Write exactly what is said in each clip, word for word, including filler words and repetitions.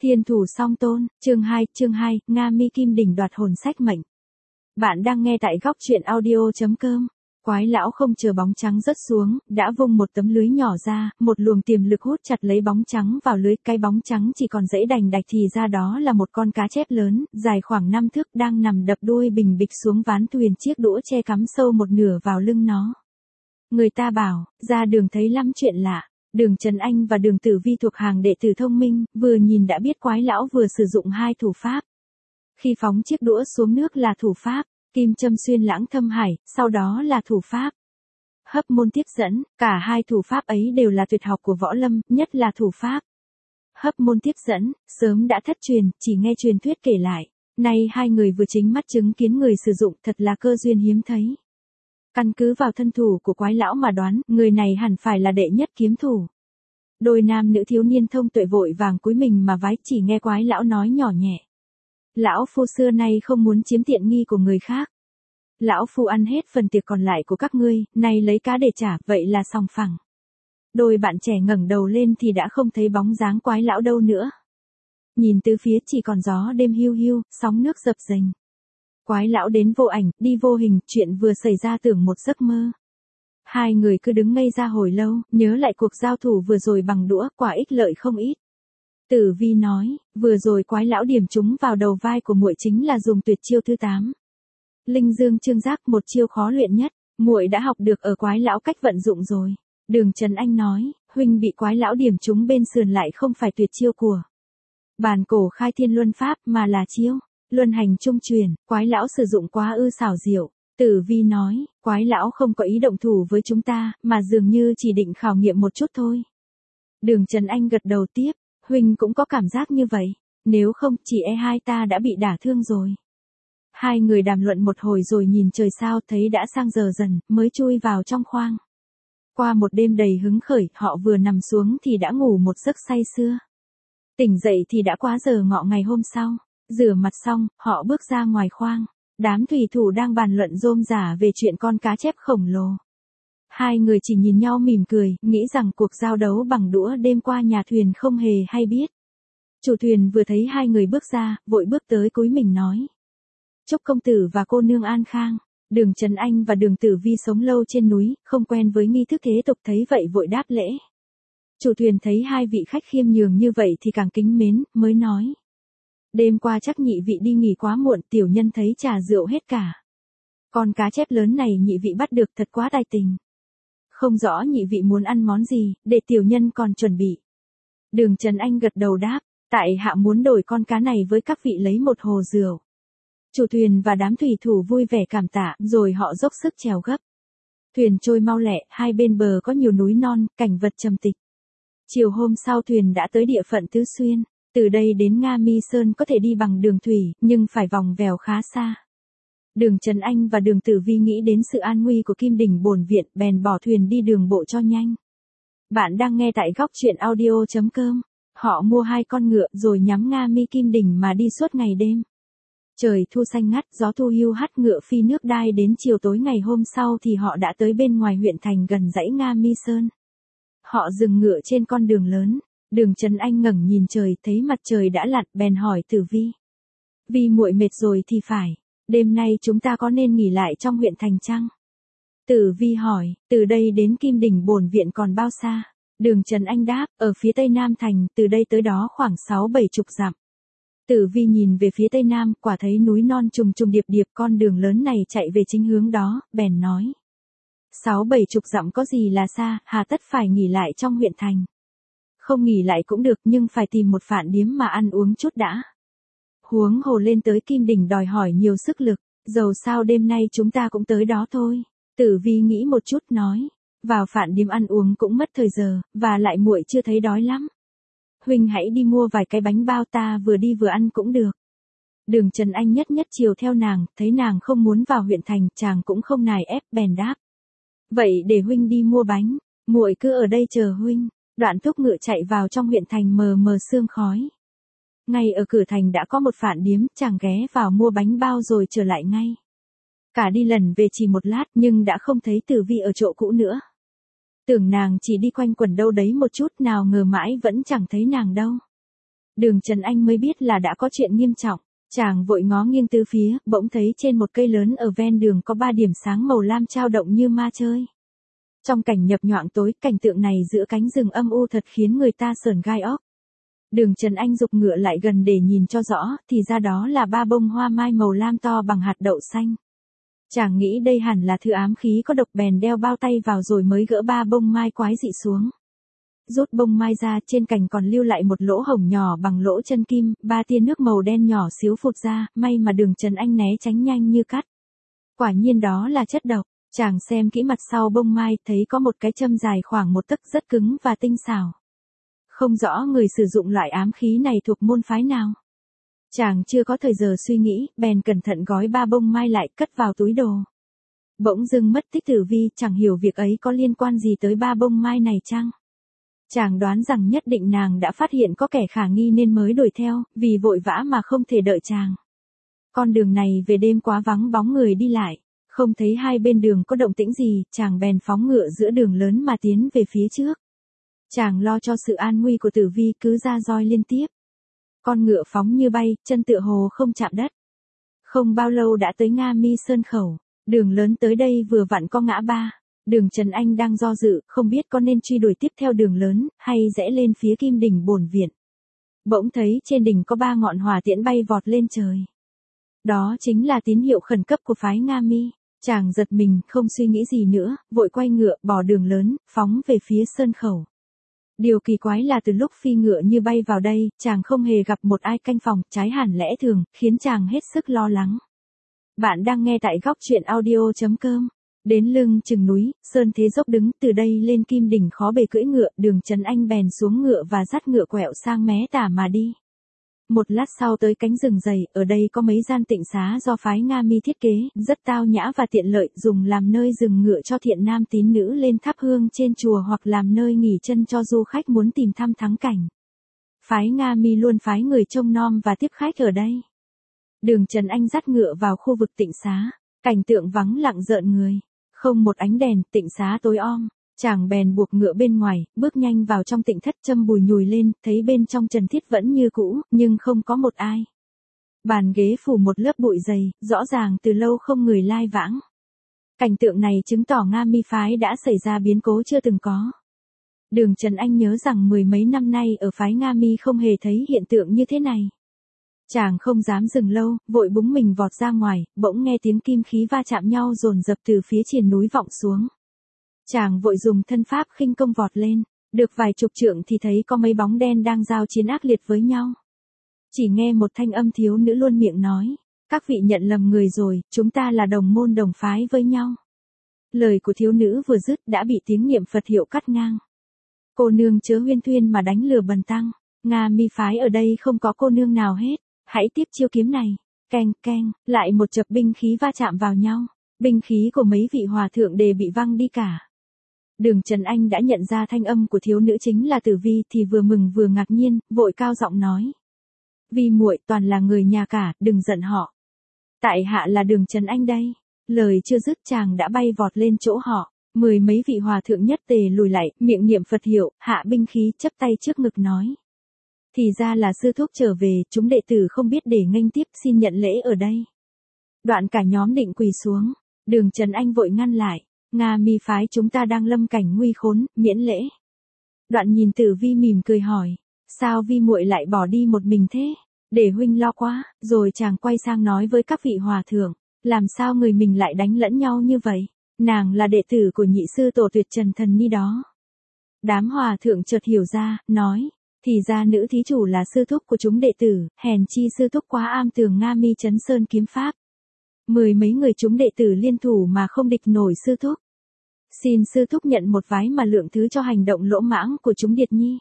Thiên thủ song tôn, chương hai, chương hai, Nga Mi Kim Đỉnh đoạt hồn sách mệnh. Bạn đang nghe tại góc truyện audio.com. Quái lão không chờ bóng trắng rớt xuống, đã vung một tấm lưới nhỏ ra, một luồng tiềm lực hút chặt lấy bóng trắng vào lưới. Cái bóng trắng chỉ còn dãy đành đạch thì ra đó là một con cá chép lớn, dài khoảng năm thước đang nằm đập đuôi bình bịch xuống ván thuyền, chiếc đũa che cắm sâu một nửa vào lưng nó. Người ta bảo, ra đường thấy lắm chuyện lạ. Đường Trần Anh và Đường Tử Vi thuộc hàng đệ tử thông minh, vừa nhìn đã biết quái lão vừa sử dụng hai thủ pháp. Khi phóng chiếc đũa xuống nước là thủ pháp kim châm xuyên lãng thâm hải, sau đó là thủ pháp hấp môn tiếp dẫn. Cả hai thủ pháp ấy đều là tuyệt học của võ lâm, nhất là thủ pháp hấp môn tiếp dẫn, sớm đã thất truyền, chỉ nghe truyền thuyết kể lại. Nay hai người vừa chính mắt chứng kiến người sử dụng, thật là cơ duyên hiếm thấy. Căn cứ vào thân thủ của quái lão mà đoán, người này hẳn phải là đệ nhất kiếm thủ. Đôi nam nữ thiếu niên thông tuệ vội vàng cúi mình mà vái, chỉ nghe quái lão nói nhỏ nhẹ. Lão phu xưa nay không muốn chiếm tiện nghi của người khác. Lão phu ăn hết phần tiệc còn lại của các ngươi, nay lấy cá để trả, vậy là sòng phẳng. Đôi bạn trẻ ngẩng đầu lên thì đã không thấy bóng dáng quái lão đâu nữa. Nhìn từ phía chỉ còn gió đêm hiu hiu, sóng nước dập dềnh. Quái lão đến vô ảnh, đi vô hình, chuyện vừa xảy ra tưởng một giấc mơ. Hai người cứ đứng ngây ra hồi lâu, nhớ lại cuộc giao thủ vừa rồi bằng đũa, quả ích lợi không ít. Tử Vi nói, vừa rồi quái lão điểm trúng vào đầu vai của muội chính là dùng tuyệt chiêu thứ tám. Linh Dương Trương Giác, một chiêu khó luyện nhất, muội đã học được ở quái lão cách vận dụng rồi. Đường Trần Anh nói, huynh bị quái lão điểm trúng bên sườn lại không phải tuyệt chiêu của Bàn Cổ Khai Thiên Luân Pháp mà là chiêu Luân Hành Trung Truyền, quái lão sử dụng quá ư xảo diệu. Tử Vi nói, quái lão không có ý động thủ với chúng ta, mà dường như chỉ định khảo nghiệm một chút thôi. Đường Trần Anh gật đầu tiếp, huynh cũng có cảm giác như vậy, nếu không chỉ e hai ta đã bị đả thương rồi. Hai người đàm luận một hồi rồi nhìn trời sao, thấy đã sang giờ dần, mới chui vào trong khoang. Qua một đêm đầy hứng khởi, họ vừa nằm xuống thì đã ngủ một giấc say sưa. Tỉnh dậy thì đã quá giờ ngọ ngày hôm sau. Rửa mặt xong, họ bước ra ngoài khoang. Đám thủy thủ đang bàn luận rôm rả về chuyện con cá chép khổng lồ. Hai người chỉ nhìn nhau mỉm cười, nghĩ rằng cuộc giao đấu bằng đũa đêm qua nhà thuyền không hề hay biết. Chủ thuyền vừa thấy hai người bước ra, vội bước tới cúi mình nói. Chúc công tử và cô nương an khang. Đường Trần Anh và Đường Tử Vi sống lâu trên núi, không quen với nghi thức thế tục, thấy vậy vội đáp lễ. Chủ thuyền thấy hai vị khách khiêm nhường như vậy thì càng kính mến, mới nói. Đêm qua chắc nhị vị đi nghỉ quá muộn, tiểu nhân thấy trà rượu hết cả. Con cá chép lớn này nhị vị bắt được thật quá tài tình. Không rõ nhị vị muốn ăn món gì, để tiểu nhân còn chuẩn bị. Đường Trần Anh gật đầu đáp, tại hạ muốn đổi con cá này với các vị lấy một hồ rượu. Chủ thuyền và đám thủy thủ vui vẻ cảm tạ, rồi họ dốc sức chèo gấp. Thuyền trôi mau lẹ, hai bên bờ có nhiều núi non, cảnh vật trầm tịch. Chiều hôm sau thuyền đã tới địa phận Tứ Xuyên. Từ đây đến Nga Mi Sơn có thể đi bằng đường thủy, nhưng phải vòng vèo khá xa. Đường Trần Anh và Đường Tử Vi nghĩ đến sự an nguy của Kim Đỉnh bổn viện, bèn bỏ thuyền đi đường bộ cho nhanh. Bạn đang nghe tại góc truyện audio.com. Họ mua hai con ngựa rồi nhắm Nga Mi Kim Đỉnh mà đi suốt ngày đêm. Trời thu xanh ngắt, gió thu hiu hắt, ngựa phi nước đai, đến chiều tối ngày hôm sau thì họ đã tới bên ngoài huyện thành gần dãy Nga Mi Sơn. Họ dừng ngựa trên con đường lớn. Đường Trần Anh ngẩng nhìn trời, thấy mặt trời đã lặn, bèn hỏi Tử Vi. Vi muội mệt rồi thì phải, đêm nay chúng ta có nên nghỉ lại trong huyện thành chăng? Tử Vi hỏi, từ đây đến Kim Đỉnh bổn viện còn bao xa? Đường Trần Anh đáp, ở phía tây nam thành, từ đây tới đó khoảng sáu bảy chục dặm. Tử Vi nhìn về phía tây nam, quả thấy núi non trùng trùng điệp điệp, con đường lớn này chạy về chính hướng đó, bèn nói. Sáu bảy chục dặm có gì là xa, hà tất phải nghỉ lại trong huyện thành. Không nghỉ lại cũng được, nhưng phải tìm một phạn điếm mà ăn uống chút đã. Huống hồ lên tới Kim Đỉnh đòi hỏi nhiều sức lực, dầu sao đêm nay chúng ta cũng tới đó thôi. Tử Vi nghĩ một chút nói, vào phạn điếm ăn uống cũng mất thời giờ, và lại muội chưa thấy đói lắm. Huynh hãy đi mua vài cái bánh bao, ta vừa đi vừa ăn cũng được. Đường Trần Anh nhất nhất chiều theo nàng, thấy nàng không muốn vào huyện thành, chàng cũng không nài ép, bèn đáp. Vậy để huynh đi mua bánh, muội cứ ở đây chờ huynh. Đoạn thúc ngựa chạy vào trong huyện thành mờ mờ sương khói. Ngay ở cửa thành đã có một phạn điếm, chàng ghé vào mua bánh bao rồi trở lại ngay. Cả đi lần về chỉ một lát, nhưng đã không thấy Tử Vi ở chỗ cũ nữa. Tưởng nàng chỉ đi quanh quẩn đâu đấy một chút, nào ngờ mãi vẫn chẳng thấy nàng đâu. Đường Trần Anh mới biết là đã có chuyện nghiêm trọng. Chàng vội ngó nghiêng tứ phía, bỗng thấy trên một cây lớn ở ven đường có ba điểm sáng màu lam chao động như ma chơi. Trong cảnh nhập nhoạng tối, cảnh tượng này giữa cánh rừng âm u thật khiến người ta sởn gai óc. Đường Trần Anh giục ngựa lại gần để nhìn cho rõ, thì ra đó là ba bông hoa mai màu lam to bằng hạt đậu xanh. Chàng nghĩ đây hẳn là thứ ám khí có độc, bèn đeo bao tay vào rồi mới gỡ ba bông mai quái dị xuống. Rút bông mai ra, trên cành còn lưu lại một lỗ hổng nhỏ bằng lỗ chân kim, ba tia nước màu đen nhỏ xíu phụt ra, may mà Đường Trần Anh né tránh nhanh như cắt. Quả nhiên đó là chất độc. Chàng xem kỹ mặt sau bông mai, thấy có một cái châm dài khoảng một tấc rất cứng và tinh xảo. Không rõ người sử dụng loại ám khí này thuộc môn phái nào. Chàng chưa có thời giờ suy nghĩ, bèn cẩn thận gói ba bông mai lại, cất vào túi đồ. Bỗng dưng mất tích Tử Vi, chẳng hiểu việc ấy có liên quan gì tới ba bông mai này chăng? Chàng đoán rằng nhất định nàng đã phát hiện có kẻ khả nghi nên mới đuổi theo, vì vội vã mà không thể đợi chàng. Con đường này về đêm quá vắng bóng người đi lại, không thấy hai bên đường có động tĩnh gì, chàng bèn phóng ngựa giữa đường lớn mà tiến về phía trước. Chàng lo cho sự an nguy của Tử Vi, cứ ra roi liên tiếp. Con ngựa phóng như bay, chân tựa hồ không chạm đất. Không bao lâu đã tới Nga Mi Sơn Khẩu, đường lớn tới đây vừa vặn có ngã ba. Đường Trần Anh đang do dự, không biết có nên truy đuổi tiếp theo đường lớn, hay rẽ lên phía Kim Đỉnh Bổn Viện. Bỗng thấy trên đỉnh có ba ngọn hỏa tiễn bay vọt lên trời. Đó chính là tín hiệu khẩn cấp của phái Nga Mi. Chàng giật mình, không suy nghĩ gì nữa, vội quay ngựa, bỏ đường lớn, phóng về phía Sơn Khẩu. Điều kỳ quái là từ lúc phi ngựa như bay vào đây, chàng không hề gặp một ai canh phòng, trái hẳn lẽ thường, khiến chàng hết sức lo lắng. Bạn đang nghe tại góc truyện audio chấm com. Đến lưng chừng núi, sơn thế dốc đứng, từ đây lên Kim Đỉnh khó bề cưỡi ngựa, Đường Trần Anh bèn xuống ngựa và dắt ngựa quẹo sang mé tả mà đi. Một lát sau tới cánh rừng dày, ở đây có mấy gian tịnh xá do phái Nga Mi thiết kế, rất tao nhã và tiện lợi, dùng làm nơi dừng ngựa cho thiện nam tín nữ lên thắp hương trên chùa hoặc làm nơi nghỉ chân cho du khách muốn tìm thăm thắng cảnh. Phái Nga Mi luôn phái người trông nom và tiếp khách ở đây. Đường Trần Anh dắt ngựa vào khu vực tịnh xá, cảnh tượng vắng lặng rợn người, không một ánh đèn, tịnh xá tối om. Chàng bèn buộc ngựa bên ngoài, bước nhanh vào trong tịnh thất, châm bùi nhùi lên, thấy bên trong trần thiết vẫn như cũ, nhưng không có một ai. Bàn ghế phủ một lớp bụi dày, rõ ràng từ lâu không người lai vãng. Cảnh tượng này chứng tỏ Nga Mi phái đã xảy ra biến cố chưa từng có. Đường Trần Anh nhớ rằng mười mấy năm nay ở phái Nga Mi không hề thấy hiện tượng như thế này. Chàng không dám dừng lâu, vội búng mình vọt ra ngoài, bỗng nghe tiếng kim khí va chạm nhau dồn dập từ phía triền núi vọng xuống. Chàng vội dùng thân pháp khinh công vọt lên, được vài chục trượng thì thấy có mấy bóng đen đang giao chiến ác liệt với nhau. Chỉ nghe một thanh âm thiếu nữ luôn miệng nói, các vị nhận lầm người rồi, chúng ta là đồng môn đồng phái với nhau. Lời của thiếu nữ vừa dứt đã bị tiếng niệm Phật hiệu cắt ngang. Cô nương chớ huyên thuyên mà đánh lừa bần tăng, Nga Mi phái ở đây không có cô nương nào hết, hãy tiếp chiêu kiếm này. Keng keng, lại một chập binh khí va chạm vào nhau, binh khí của mấy vị hòa thượng đều bị văng đi cả. Đường Trần Anh đã nhận ra thanh âm của thiếu nữ chính là Tử Vi thì vừa mừng vừa ngạc nhiên, vội cao giọng nói. Vi muội toàn là người nhà cả, đừng giận họ. Tại hạ là Đường Trần Anh đây. Lời chưa dứt chàng đã bay vọt lên chỗ họ, mười mấy vị hòa thượng nhất tề lùi lại, miệng niệm Phật hiệu, hạ binh khí, chắp tay trước ngực nói. Thì ra là sư thúc trở về, chúng đệ tử không biết để nghênh tiếp, xin nhận lễ ở đây. Đoạn cả nhóm định quỳ xuống, Đường Trần Anh vội ngăn lại. Nga Mi phái chúng ta đang lâm cảnh nguy khốn, miễn lễ. Đoạn nhìn Tử Vi mỉm cười hỏi, sao Vi muội lại bỏ đi một mình thế? Để huynh lo quá. Rồi chàng quay sang nói với các vị hòa thượng, làm sao người mình lại đánh lẫn nhau như vậy? Nàng là đệ tử của nhị sư tổ Tuyệt Trần Thần Ni đó. Đám hòa thượng chợt hiểu ra, nói, thì ra nữ thí chủ là sư thúc của chúng đệ tử, hèn chi sư thúc quá am tường Nga Mi Trấn Sơn kiếm pháp. Mười mấy người chúng đệ tử liên thủ mà không địch nổi sư thúc. Xin sư thúc nhận một vái mà lượng thứ cho hành động lỗ mãng của chúng Điệt Nhi.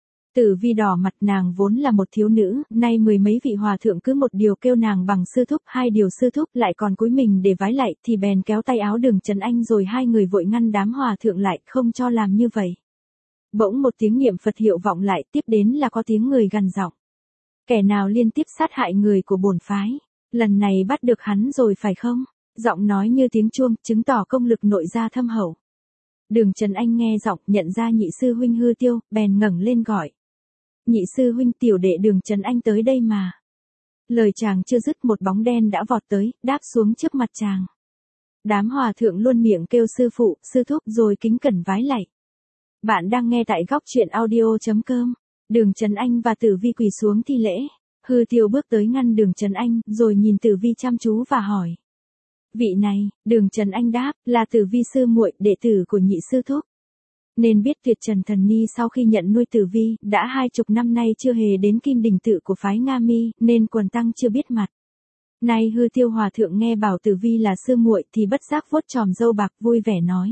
Tử Vi đỏ mặt, nàng vốn là một thiếu nữ, nay mười mấy vị hòa thượng cứ một điều kêu nàng bằng sư thúc, hai điều sư thúc lại còn cúi mình để vái lại, thì bèn kéo tay áo Đường Trần Anh rồi hai người vội ngăn đám hòa thượng lại, không cho làm như vậy. Bỗng một tiếng niệm Phật hiệu vọng lại, tiếp đến là có tiếng người gằn giọng. Kẻ nào liên tiếp sát hại người của bổn phái, lần này bắt được hắn rồi phải không? Giọng nói như tiếng chuông, chứng tỏ công lực nội gia thâm hậu. Đường Trần Anh nghe giọng, nhận ra nhị sư huynh hư tiêu, bèn ngẩng lên gọi. nhị sư huynh tiểu đệ Đường Trấn Anh tới đây mà. Lời chàng chưa dứt một bóng đen đã vọt tới, đáp xuống trước mặt chàng. Đám hòa thượng luôn miệng kêu sư phụ, sư thúc rồi kính cẩn vái lạy. Bạn đang nghe tại góc truyện audio.com. Đường Trấn Anh và Tử Vi quỳ xuống thi lễ. Hư Tiêu bước tới ngăn Đường Trấn Anh, rồi nhìn Tử Vi chăm chú và hỏi. Vị này, Đường Trấn Anh đáp, là Tử Vi sư muội, đệ tử của nhị sư thúc. Nên biết Tuyệt Trần Thần Ni sau khi nhận nuôi Tử Vi, đã hai chục năm nay chưa hề đến Kim Đình tự của phái Nga Mi, nên quần tăng chưa biết mặt. Nay Hư Tiêu hòa thượng nghe bảo Tử Vi là sư muội thì bất giác vuốt chòm râu bạc vui vẻ nói.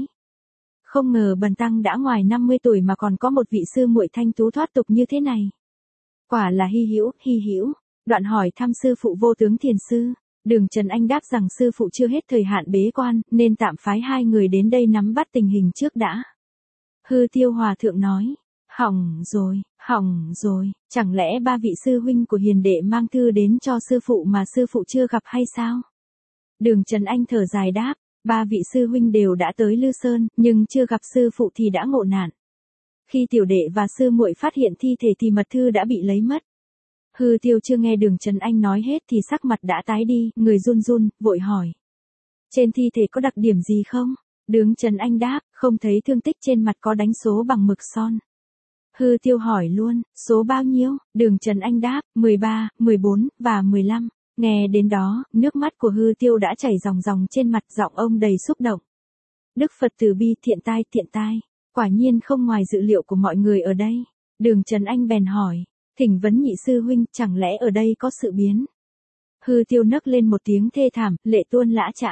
Không ngờ bần tăng đã ngoài năm mươi tuổi mà còn có một vị sư muội thanh tú thoát tục như thế này. Quả là hy hữu, hy hữu. Đoạn hỏi thăm sư phụ Vô Tướng Thiền sư. Đường Trấn Anh đáp rằng sư phụ chưa hết thời hạn bế quan, nên tạm phái hai người đến đây nắm bắt tình hình trước đã. Hư Tiêu hòa thượng nói, hỏng rồi, hỏng rồi, chẳng lẽ ba vị sư huynh của hiền đệ mang thư đến cho sư phụ mà sư phụ chưa gặp hay sao? Đường Trấn Anh thở dài đáp, ba vị sư huynh đều đã tới Lư Sơn, nhưng chưa gặp sư phụ thì đã ngộ nạn. Khi tiểu đệ và sư muội phát hiện thi thể thì mật thư đã bị lấy mất. Hư Tiêu chưa nghe Đường Trấn Anh nói hết thì sắc mặt đã tái đi, người run run, vội hỏi. Trên thi thể có đặc điểm gì không? Đường Trấn Anh đáp, không thấy thương tích trên mặt, có đánh số bằng mực son. Hư Tiêu hỏi luôn, số bao nhiêu? Đường Trấn Anh đáp, mười ba, mười bốn, và mười lăm. Nghe đến đó, nước mắt của Hư Tiêu đã chảy ròng ròng trên mặt, giọng ông đầy xúc động. Đức Phật từ bi, thiện tai, thiện tai. Quả nhiên không ngoài dự liệu của mọi người ở đây. Đường Trấn Anh bèn hỏi, thỉnh vấn nhị sư huynh, chẳng lẽ ở đây có sự biến? Hư Tiêu nấc lên một tiếng thê thảm, lệ tuôn lã chã.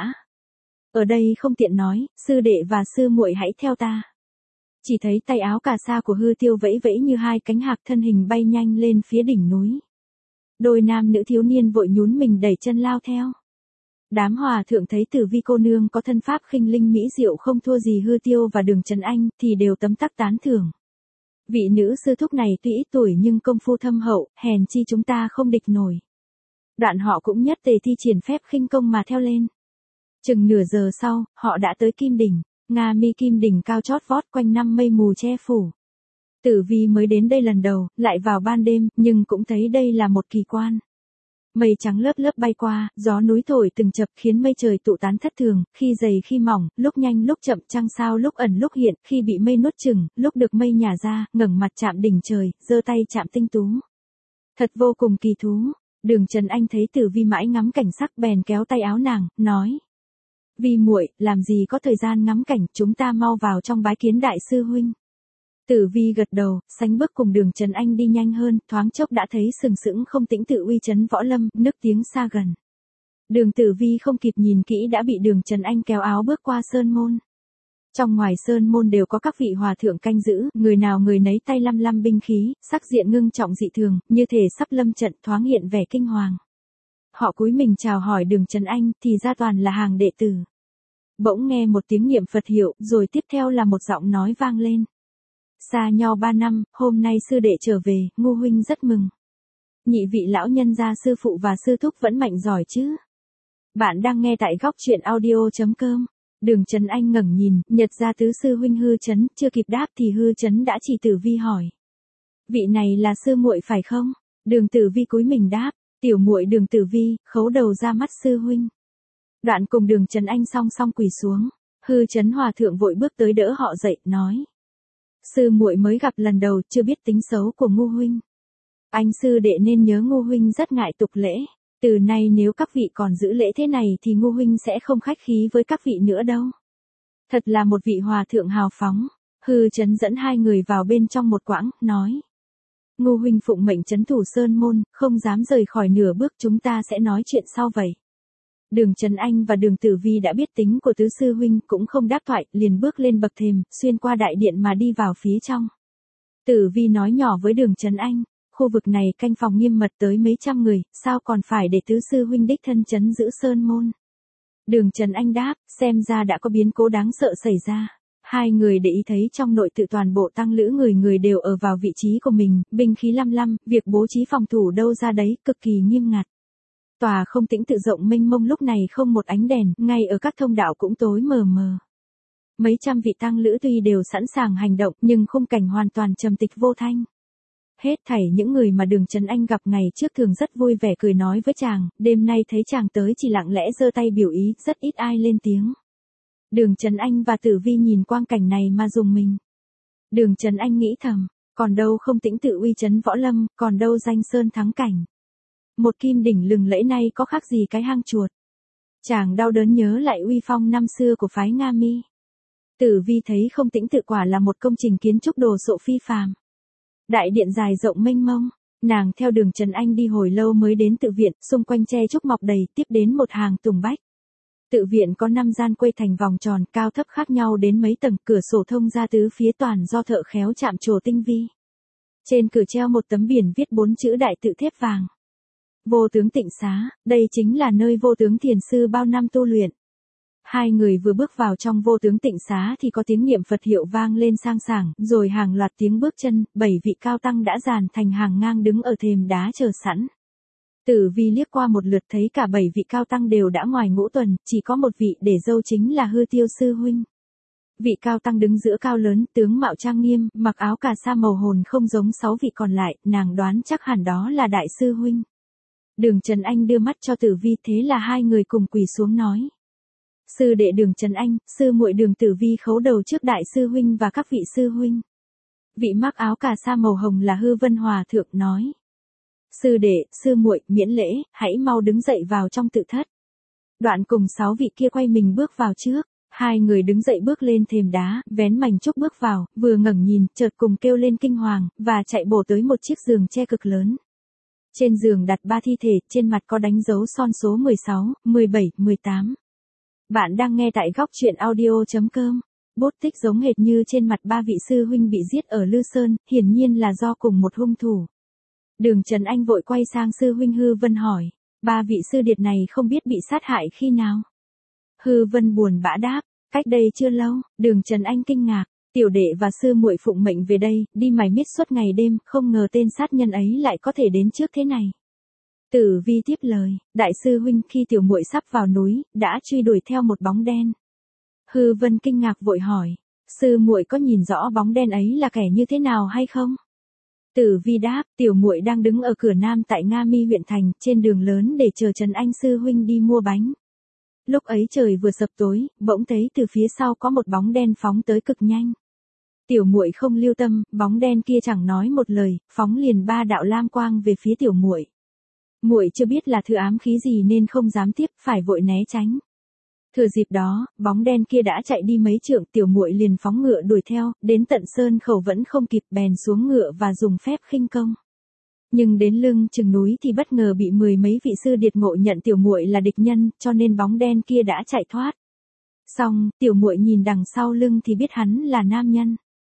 Ở đây không tiện nói, sư đệ và sư muội hãy theo ta. Chỉ thấy tay áo cà sa của Hư Tiêu vẫy vẫy như hai cánh hạc, thân hình bay nhanh lên phía đỉnh núi. Đôi nam nữ thiếu niên vội nhún mình đẩy chân lao theo. Đám hòa thượng thấy Tử Vi cô nương có thân pháp khinh linh mỹ diệu không thua gì Hư Tiêu và Đường Trấn Anh, thì đều tấm tắc tán thưởng. Vị nữ sư thúc này tuy ít tuổi nhưng công phu thâm hậu, hèn chi chúng ta không địch nổi. Đoạn họ cũng nhất tề thi triển phép khinh công mà theo lên. Chừng nửa giờ sau, họ đã tới Kim Đỉnh. Nga Mi Kim Đỉnh cao chót vót, quanh năm mây mù che phủ. Tử Vi mới đến đây lần đầu, lại vào ban đêm, nhưng cũng thấy đây là một kỳ quan. Mây trắng lớp lớp bay qua, gió núi thổi từng chập khiến mây trời tụ tán thất thường, khi dày khi mỏng, lúc nhanh lúc chậm, trăng sao lúc ẩn lúc hiện, khi bị mây nuốt chửng, lúc được mây nhả ra, ngẩng mặt chạm đỉnh trời, giơ tay chạm tinh tú. Thật vô cùng kỳ thú. Đường Trấn Anh thấy Tử Vi mãi ngắm cảnh sắc bèn kéo tay áo nàng, nói. Vi muội, làm gì có thời gian ngắm cảnh, chúng ta mau vào trong bái kiến đại sư huynh. Tử Vi gật đầu, sánh bước cùng Đường Trấn Anh đi nhanh hơn, thoáng chốc đã thấy sừng sững không tĩnh tự uy chấn võ lâm, nức tiếng xa gần. Đường Tử Vi không kịp nhìn kỹ đã bị Đường Trấn Anh kéo áo bước qua sơn môn. Trong ngoài sơn môn đều có các vị hòa thượng canh giữ, người nào người nấy tay lăm lăm binh khí, sắc diện ngưng trọng dị thường, như thể sắp lâm trận, thoáng hiện vẻ kinh hoàng. Họ cúi mình chào hỏi Đường Trấn Anh, thì ra toàn là hàng đệ tử. Bỗng nghe một tiếng niệm Phật hiệu, rồi tiếp theo là một giọng nói vang lên. Xa nhau ba năm, hôm nay sư đệ trở về, Ngô huynh rất mừng. Nhị vị lão nhân gia sư phụ và sư thúc vẫn mạnh giỏi chứ? Bạn đang nghe tại góc truyện audio.com. Đường Trấn Anh ngẩng nhìn, nhật ra tứ sư huynh Hư Trấn, chưa kịp đáp thì Hư Trấn đã chỉ Tử Vi hỏi. Vị này là sư muội phải không? Đường Tử Vi cúi mình đáp, tiểu muội Đường Tử Vi, khấu đầu ra mắt sư huynh. Đoạn cùng Đường Trấn Anh song song quỳ xuống. Hư Trấn hòa thượng vội bước tới đỡ họ dậy, nói. Sư muội mới gặp lần đầu, chưa biết tính xấu của Ngô huynh. Anh sư đệ nên nhớ Ngô huynh rất ngại tục lễ. Từ nay nếu các vị còn giữ lễ thế này thì Ngô huynh sẽ không khách khí với các vị nữa đâu. Thật là một vị hòa thượng hào phóng. Hư Trấn dẫn hai người vào bên trong một quãng, nói. Ngô huynh phụng mệnh trấn thủ sơn môn, không dám rời khỏi nửa bước, chúng ta sẽ nói chuyện sau vậy. Đường Trấn Anh và Đường Tử Vi đã biết tính của tứ sư huynh, cũng không đáp thoại, liền bước lên bậc thềm, xuyên qua đại điện mà đi vào phía trong. Tử Vi nói nhỏ với Đường Trấn Anh, khu vực này canh phòng nghiêm mật tới mấy trăm người, sao còn phải để tứ sư huynh đích thân trấn giữ sơn môn? Đường Trấn Anh đáp, xem ra đã có biến cố đáng sợ xảy ra. Hai người để ý thấy trong nội tự toàn bộ tăng lữ người người đều ở vào vị trí của mình, binh khí lăm lăm, việc bố trí phòng thủ đâu ra đấy, cực kỳ nghiêm ngặt. Tòa không tĩnh tự rộng mênh mông lúc này không một ánh đèn, ngay ở các thông đạo cũng tối mờ mờ. Mấy trăm vị tăng lữ tuy đều sẵn sàng hành động, nhưng khung cảnh hoàn toàn trầm tịch vô thanh. Hết thảy những người mà Đường Trấn Anh gặp ngày trước thường rất vui vẻ cười nói với chàng, đêm nay thấy chàng tới chỉ lặng lẽ giơ tay biểu ý, rất ít ai lên tiếng. Đường Trấn Anh và Tử Vi nhìn quang cảnh này mà rùng mình. Đường Trấn Anh nghĩ thầm, còn đâu không tĩnh tự uy chấn võ lâm, còn đâu danh sơn thắng cảnh. Một kim đỉnh lừng lẫy này có khác gì cái hang chuột. Chàng đau đớn nhớ lại uy phong năm xưa của phái Nga Mi. Tử Vi thấy không tĩnh tự quả là một công trình kiến trúc đồ sộ phi phàm. Đại điện dài rộng mênh mông, nàng theo Đường Trấn Anh đi hồi lâu mới đến tự viện, xung quanh tre trúc mọc đầy, tiếp đến một hàng tùng bách. Tự viện có năm gian quây thành vòng tròn, cao thấp khác nhau đến mấy tầng, cửa sổ thông ra tứ phía toàn do thợ khéo chạm trổ tinh vi. Trên cửa treo một tấm biển viết bốn chữ đại tự thép vàng. Vô tướng tịnh xá, đây chính là nơi vô tướng thiền sư bao năm tu luyện. Hai người vừa bước vào trong vô tướng tịnh xá thì có tiếng niệm Phật hiệu vang lên sang sảng, rồi hàng loạt tiếng bước chân, bảy vị cao tăng đã dàn thành hàng ngang đứng ở thềm đá chờ sẵn. Tử Vi liếc qua một lượt thấy cả bảy vị cao tăng đều đã ngoài ngũ tuần, chỉ có một vị để dâu chính là Hư Tiêu sư huynh. Vị cao tăng đứng giữa cao lớn, tướng mạo trang nghiêm, mặc áo cà sa màu hồn không giống sáu vị còn lại, nàng đoán chắc hẳn đó là đại sư huynh. Đường Trấn Anh đưa mắt cho Tử Vi, thế là hai người cùng quỳ xuống nói. Sư đệ Đường Trấn Anh, sư muội Đường Tử Vi khấu đầu trước đại sư huynh và các vị sư huynh. Vị mắc áo cà sa màu hồng là Hư Vân Hòa thượng nói. Sư đệ, sư muội, miễn lễ, hãy mau đứng dậy vào trong tự thất. Đoạn cùng sáu vị kia quay mình bước vào trước. Hai người đứng dậy bước lên thềm đá, vén mảnh trúc bước vào, vừa ngẩng nhìn, chợt cùng kêu lên kinh hoàng, và chạy bổ tới một chiếc giường tre cực lớn. Trên giường đặt ba thi thể, trên mặt có đánh dấu son số mười sáu, mười bảy, mười tám. Bạn đang nghe tại góc truyện audio chấm com. Bút tích giống hệt như trên mặt ba vị sư huynh bị giết ở Lư Sơn, hiển nhiên là do cùng một hung thủ. Đường Trấn Anh vội quay sang sư huynh Hư Vân hỏi, ba vị sư điệt này không biết bị sát hại khi nào? Hư Vân buồn bã đáp, cách đây chưa lâu. Đường Trấn Anh kinh ngạc, tiểu đệ và sư muội phụng mệnh về đây, đi mải miết suốt ngày đêm, không ngờ tên sát nhân ấy lại có thể đến trước thế này. Tử Vi tiếp lời, đại sư huynh khi tiểu muội sắp vào núi, đã truy đuổi theo một bóng đen. Hư Vân kinh ngạc vội hỏi, sư muội có nhìn rõ bóng đen ấy là kẻ như thế nào hay không? Tử Vi đáp, tiểu muội đang đứng ở cửa nam tại Nga Mi huyện thành, trên đường lớn để chờ Trấn Anh sư huynh đi mua bánh. Lúc ấy trời vừa sập tối, bỗng thấy từ phía sau có một bóng đen phóng tới cực nhanh. Tiểu muội không lưu tâm, bóng đen kia chẳng nói một lời, phóng liền ba đạo lam quang về phía tiểu muội. Muội chưa biết là thứ ám khí gì nên không dám tiếp, phải vội né tránh. Thừa dịp đó, bóng đen kia đã chạy đi mấy trượng, tiểu muội liền phóng ngựa đuổi theo, đến tận sơn khẩu vẫn không kịp, bèn xuống ngựa và dùng phép khinh công. Nhưng đến lưng chừng núi thì bất ngờ bị mười mấy vị sư điệt ngộ nhận tiểu muội là địch nhân, cho nên bóng đen kia đã chạy thoát. Xong, tiểu muội nhìn đằng sau lưng thì biết hắn là nam nhân.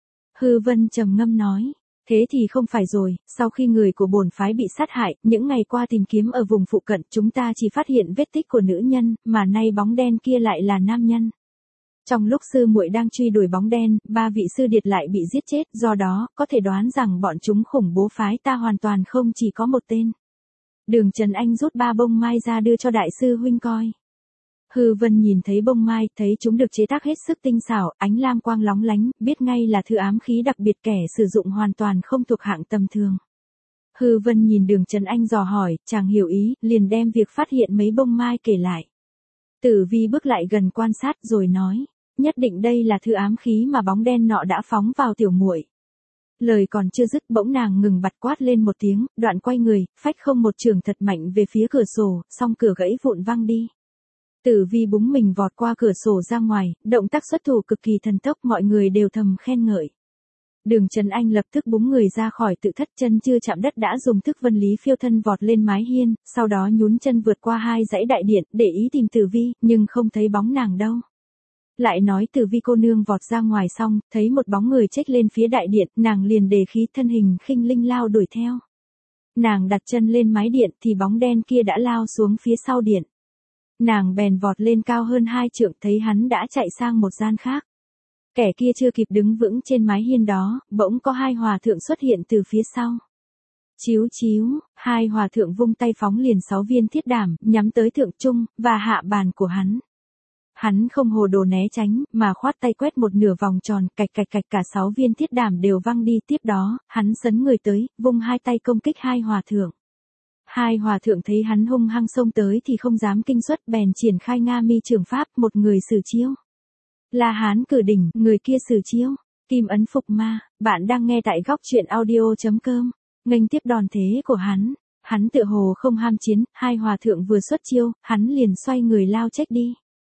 Hư Vân trầm ngâm nói, thế thì không phải rồi, sau khi người của bổn phái bị sát hại, những ngày qua tìm kiếm ở vùng phụ cận, chúng ta chỉ phát hiện vết tích của nữ nhân, mà nay bóng đen kia lại là nam nhân. Trong lúc sư muội đang truy đuổi bóng đen, ba vị sư điệt lại bị giết chết, do đó, có thể đoán rằng bọn chúng khủng bố phái ta hoàn toàn không chỉ có một tên. Đường Trấn Anh rút ba bông mai ra đưa cho đại sư huynh coi. Hư Vân nhìn thấy bông mai, thấy chúng được chế tác hết sức tinh xảo, ánh lam quang lóng lánh, biết ngay là thứ ám khí đặc biệt, kẻ sử dụng hoàn toàn không thuộc hạng tầm thường. Hư Vân nhìn Đường Trấn Anh dò hỏi, chàng hiểu ý, liền đem việc phát hiện mấy bông mai kể lại. Tử Vi bước lại gần quan sát rồi nói, nhất định đây là thứ ám khí mà bóng đen nọ đã phóng vào tiểu muội. Lời còn chưa dứt, bỗng nàng ngừng bặt quát lên một tiếng, đoạn quay người, phách không một chưởng thật mạnh về phía cửa sổ, xong cửa gãy vụn văng đi. Tử Vi búng mình vọt qua cửa sổ ra ngoài, động tác xuất thủ cực kỳ thần tốc, mọi người đều thầm khen ngợi. Đường Trấn Anh lập tức búng người ra khỏi tự thất, chân chưa chạm đất đã dùng thức vân lý phiêu thân vọt lên mái hiên, sau đó nhún chân vượt qua hai dãy đại điện, để ý tìm Tử Vi, nhưng không thấy bóng nàng đâu. Lại nói Tử Vi cô nương vọt ra ngoài xong, thấy một bóng người chếch lên phía đại điện, nàng liền đề khí thân hình khinh linh lao đuổi theo. Nàng đặt chân lên mái điện thì bóng đen kia đã lao xuống phía sau điện. Nàng bèn vọt lên cao hơn hai trượng, thấy hắn đã chạy sang một gian khác. Kẻ kia chưa kịp đứng vững trên mái hiên đó, bỗng có hai hòa thượng xuất hiện từ phía sau. Chíu chíu, hai hòa thượng vung tay phóng liền sáu viên thiết đảm, nhắm tới thượng trung, và hạ bàn của hắn. Hắn không hồ đồ né tránh, mà khoát tay quét một nửa vòng tròn, cạch cạch cạch cả sáu viên thiết đảm đều văng đi. Tiếp đó, hắn sấn người tới, vung hai tay công kích hai hòa thượng. Hai hòa thượng thấy hắn hung hăng xông tới thì không dám kinh suất, bèn triển khai Nga Mi trường pháp, một người sử chiêu. La Hán cử đỉnh, người kia sử chiêu. Kim ấn phục ma, bạn đang nghe tại góc truyện audio.com. Nghênh tiếp đòn thế của hắn. Hắn tựa hồ không ham chiến, hai hòa thượng vừa xuất chiêu, hắn liền xoay người lao chết đi.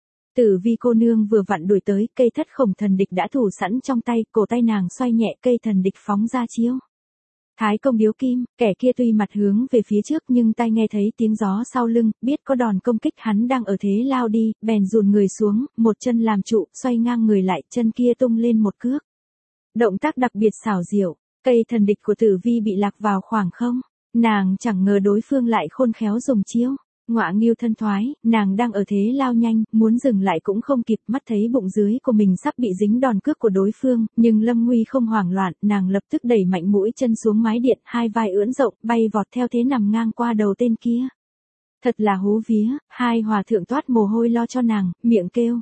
Tử Vi cô nương vừa vặn đuổi tới, cây thất khổng thần địch đã thủ sẵn trong tay, cổ tay nàng xoay nhẹ, cây thần địch phóng ra chiêu. Thái công điếu kim, kẻ kia tuy mặt hướng về phía trước nhưng tai nghe thấy tiếng gió sau lưng, biết có đòn công kích, hắn đang ở thế lao đi, bèn dùn người xuống, một chân làm trụ, xoay ngang người lại, chân kia tung lên một cước. Động tác đặc biệt xảo diệu, cây thần địch của Tử Vi bị lạc vào khoảng không, nàng chẳng ngờ đối phương lại khôn khéo dùng chiêu. Ngọa Nghiêu thân thoái, nàng đang ở thế lao nhanh, muốn dừng lại cũng không kịp, mắt thấy bụng dưới của mình sắp bị dính đòn cước của đối phương, nhưng Lâm Nguy không hoảng loạn, nàng lập tức đẩy mạnh mũi chân xuống mái điện, hai vai ưỡn rộng, bay vọt theo thế nằm ngang qua đầu tên kia. Thật là hú vía, hai hòa thượng toát mồ hôi lo cho nàng, miệng kêu.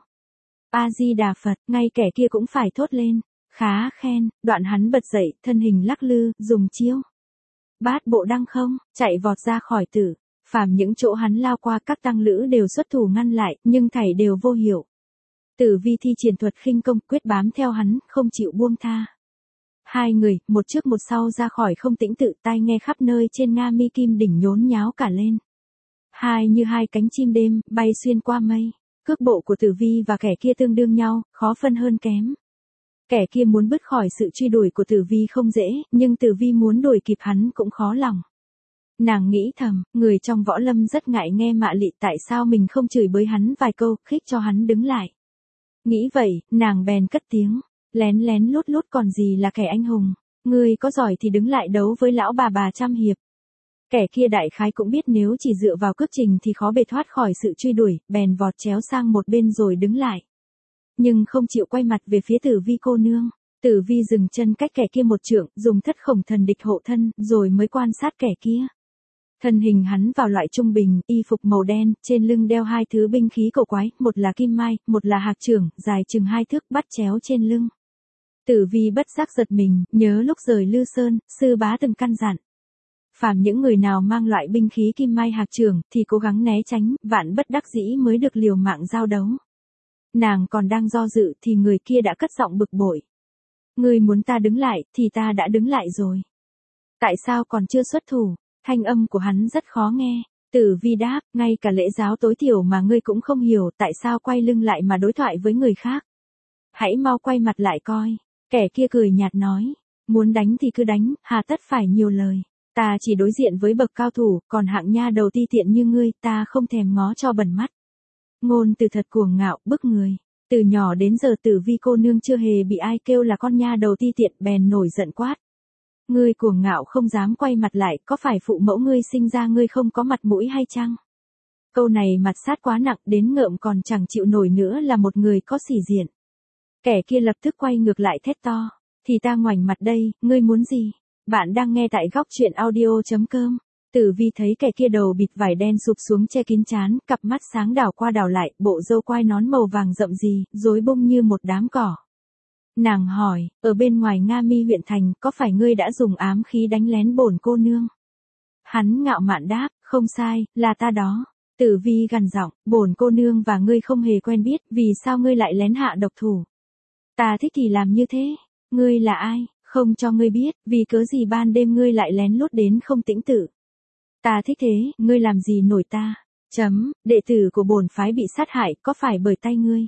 A-di-đà Phật, ngay kẻ kia cũng phải thốt lên, khá khen, đoạn hắn bật dậy, thân hình lắc lư, dùng chiêu. Bát bộ đăng không, chạy vọt ra khỏi tử. Phàm những chỗ hắn lao qua, các tăng lữ đều xuất thủ ngăn lại, nhưng thảy đều vô hiệu. Tử Vi thi triển thuật khinh công, quyết bám theo hắn, không chịu buông tha. Hai người, một trước một sau ra khỏi không tĩnh tự, tai nghe khắp nơi trên Nga Mi Kim đỉnh nhốn nháo cả lên. Hai như hai cánh chim đêm, bay xuyên qua mây. Cước bộ của Tử Vi và kẻ kia tương đương nhau, khó phân hơn kém. Kẻ kia muốn bứt khỏi sự truy đuổi của Tử Vi không dễ, nhưng Tử Vi muốn đuổi kịp hắn cũng khó lòng. Nàng nghĩ thầm, người trong võ lâm rất ngại nghe mạ lị, tại sao mình không chửi bới hắn vài câu, khích cho hắn đứng lại. Nghĩ vậy, nàng bèn cất tiếng, lén lén lút lút còn gì là kẻ anh hùng, ngươi có giỏi thì đứng lại đấu với lão bà bà trăm hiệp. Kẻ kia đại khái cũng biết nếu chỉ dựa vào cước trình thì khó bề thoát khỏi sự truy đuổi, bèn vọt chéo sang một bên rồi đứng lại. Nhưng không chịu quay mặt về phía Tử Vi cô nương. Tử Vi dừng chân cách kẻ kia một trượng, dùng thất khổng thần địch hộ thân, rồi mới quan sát kẻ kia. Thân hình hắn vào loại trung bình, y phục màu đen, trên lưng đeo hai thứ binh khí cổ quái, một là kim mai, một là hạc chưởng, dài chừng hai thước, bắt chéo trên lưng. Tử Vi bất giác giật mình, nhớ lúc rời Lư Sơn, sư bá từng căn dặn. Phàm những người nào mang loại binh khí kim mai hạc chưởng thì cố gắng né tránh, vạn bất đắc dĩ mới được liều mạng giao đấu. Nàng còn đang do dự thì người kia đã cất giọng bực bội. Ngươi muốn ta đứng lại, thì ta đã đứng lại rồi. Tại sao còn chưa xuất thủ? Thanh âm của hắn rất khó nghe. Tử Vi đáp, ngay cả lễ giáo tối thiểu mà ngươi cũng không hiểu, tại sao quay lưng lại mà đối thoại với người khác. Hãy mau quay mặt lại coi. Kẻ kia cười nhạt nói, muốn đánh thì cứ đánh, hà tất phải nhiều lời. Ta chỉ đối diện với bậc cao thủ, còn hạng nha đầu ti tiện như ngươi, ta không thèm ngó cho bẩn mắt. Ngôn từ thật cuồng ngạo, bức người. Từ nhỏ đến giờ Tử Vi cô nương chưa hề bị ai kêu là con nha đầu ti tiện, bèn nổi giận quát. Ngươi cuồng ngạo không dám quay mặt lại, có phải phụ mẫu ngươi sinh ra ngươi không có mặt mũi hay chăng? Câu này mặt sát quá nặng, đến ngợm còn chẳng chịu nổi nữa là một người có sĩ diện. Kẻ kia lập tức quay ngược lại thét to. Thì ta ngoảnh mặt đây, ngươi muốn gì? Bạn đang nghe tại góc truyện audio.com. Tử Vi thấy kẻ kia đầu bịt vải đen sụp xuống che kín trán, cặp mắt sáng đảo qua đảo lại, bộ râu quai nón màu vàng rậm rì, rối bung như một đám cỏ. Nàng hỏi, ở bên ngoài Nga Mi huyện thành, có phải ngươi đã dùng ám khí đánh lén bổn cô nương? Hắn ngạo mạn đáp, không sai, là ta đó. Tử Vi gằn giọng, bổn cô nương và ngươi không hề quen biết, vì sao ngươi lại lén hạ độc thủ? Ta thích thì làm như thế. Ngươi là ai? Không cho ngươi biết, vì cớ gì ban đêm ngươi lại lén lút đến không tĩnh tự. Ta thích thế, ngươi làm gì nổi ta? Chấm, đệ tử của bổn phái bị sát hại, có phải bởi tay ngươi?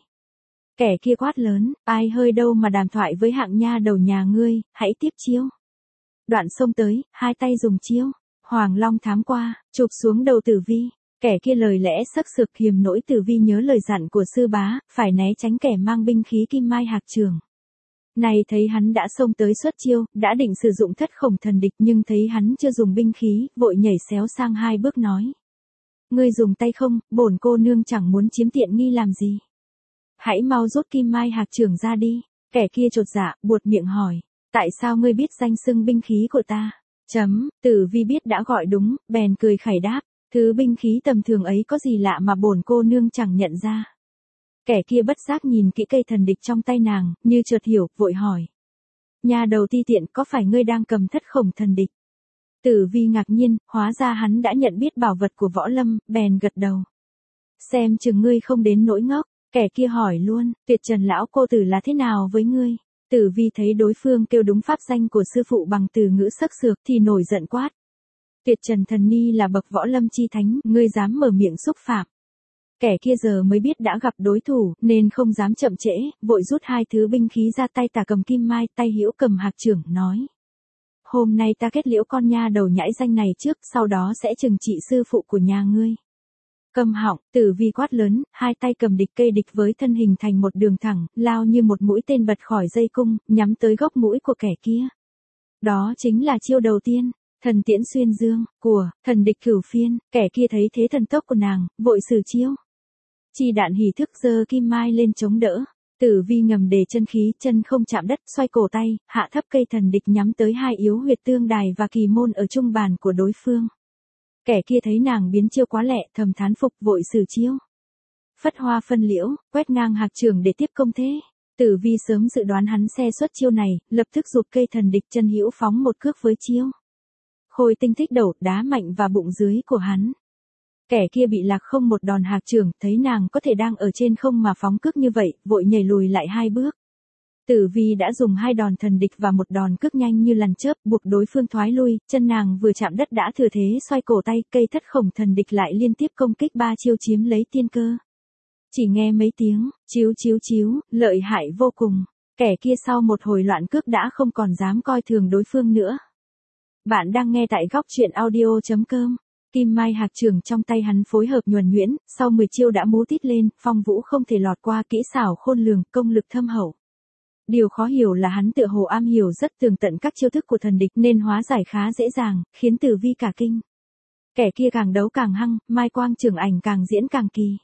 Kẻ kia quát lớn, ai hơi đâu mà đàm thoại với hạng nha đầu nhà ngươi, hãy tiếp chiêu. Đoạn xông tới, hai tay dùng chiêu, Hoàng Long thám qua, chụp xuống đầu Tử Vi. Kẻ kia lời lẽ sắc sược, hiềm nỗi Tử Vi nhớ lời dặn của sư bá, phải né tránh kẻ mang binh khí kim mai hạc chưởng. Này thấy hắn đã xông tới xuất chiêu, đã định sử dụng thất khổng thần địch nhưng thấy hắn chưa dùng binh khí, vội nhảy xéo sang hai bước nói. Ngươi dùng tay không, bổn cô nương chẳng muốn chiếm tiện nghi làm gì. Hãy mau rút kim mai hạc chưởng ra đi. Kẻ kia chột dạ, buột miệng hỏi. Tại sao ngươi biết danh xưng binh khí của ta? Chấm, Tử Vi biết đã gọi đúng, bèn cười khẩy đáp. Thứ binh khí tầm thường ấy có gì lạ mà bổn cô nương chẳng nhận ra. Kẻ kia bất giác nhìn kỹ cây thần địch trong tay nàng, như chợt hiểu, vội hỏi. Nha đầu ti tiện, có phải ngươi đang cầm thất khổng thần địch? Tử Vi ngạc nhiên, hóa ra hắn đã nhận biết bảo vật của Võ Lâm, bèn gật đầu. Xem chừng ngươi không đến nỗi ngốc, kẻ kia hỏi luôn, Tuyệt Trần lão cô tử là thế nào với ngươi? Tử Vi thấy đối phương kêu đúng pháp danh của sư phụ bằng từ ngữ sắc sược thì nổi giận quát. Tuyệt Trần thần ni là bậc võ lâm chi thánh, ngươi dám mở miệng xúc phạm. Kẻ kia giờ mới biết đã gặp đối thủ, nên không dám chậm trễ, vội rút hai thứ binh khí ra, tay tả cầm kim mai, tay hữu cầm hạc chưởng, nói. Hôm nay ta kết liễu con nha đầu nhãi danh này trước, sau đó sẽ trừng trị sư phụ của nhà ngươi. Câm họng, Tử Vi quát lớn, hai tay cầm địch cây địch với thân hình thành một đường thẳng, lao như một mũi tên bật khỏi dây cung, nhắm tới gốc mũi của kẻ kia. Đó chính là chiêu đầu tiên, thần tiễn xuyên dương, của, thần địch cửu phiên. Kẻ kia thấy thế thần tốc của nàng, vội sử chiêu. Chi đạn hỉ thức giơ kim mai lên chống đỡ. Tử Vi ngầm đề chân khí, chân không chạm đất, xoay cổ tay, hạ thấp cây thần địch nhắm tới hai yếu huyệt tương đài và kỳ môn ở trung bàn của đối phương. Kẻ kia thấy nàng biến chiêu quá lẹ, thầm thán phục, vội sử chiêu. Phất hoa phân liễu, quét ngang hạc chưởng để tiếp công thế. Tử Vi sớm dự đoán hắn sẽ xuất chiêu này, lập tức giục cây thần địch chân hữu phóng một cước với chiêu. Khôi tinh thích đầu, đá mạnh vào bụng dưới của hắn. Kẻ kia bị lạc không một đòn hạc chưởng, thấy nàng có thể đang ở trên không mà phóng cước như vậy, vội nhảy lùi lại hai bước. Tử Vi đã dùng hai đòn thần địch và một đòn cước nhanh như lần chớp, buộc đối phương thoái lui, chân nàng vừa chạm đất đã thừa thế xoay cổ tay, cây thất khổng thần địch lại liên tiếp công kích ba chiêu chiếm lấy tiên cơ. Chỉ nghe mấy tiếng, chiếu chiếu chiếu, lợi hại vô cùng. Kẻ kia sau một hồi loạn cước đã không còn dám coi thường đối phương nữa. Bạn đang nghe tại góc truyện audio chấm com. Kim mai hạc chưởng trong tay hắn phối hợp nhuần nhuyễn, sau mười chiêu đã múa tít lên, phong vũ không thể lọt qua, kỹ xảo khôn lường, công lực thâm hậu. Điều khó hiểu là hắn tựa hồ am hiểu rất tường tận các chiêu thức của thần địch nên hóa giải khá dễ dàng, khiến Tử Vi cả kinh. Kẻ kia càng đấu càng hăng, mai quang chưởng ảnh càng diễn càng kỳ.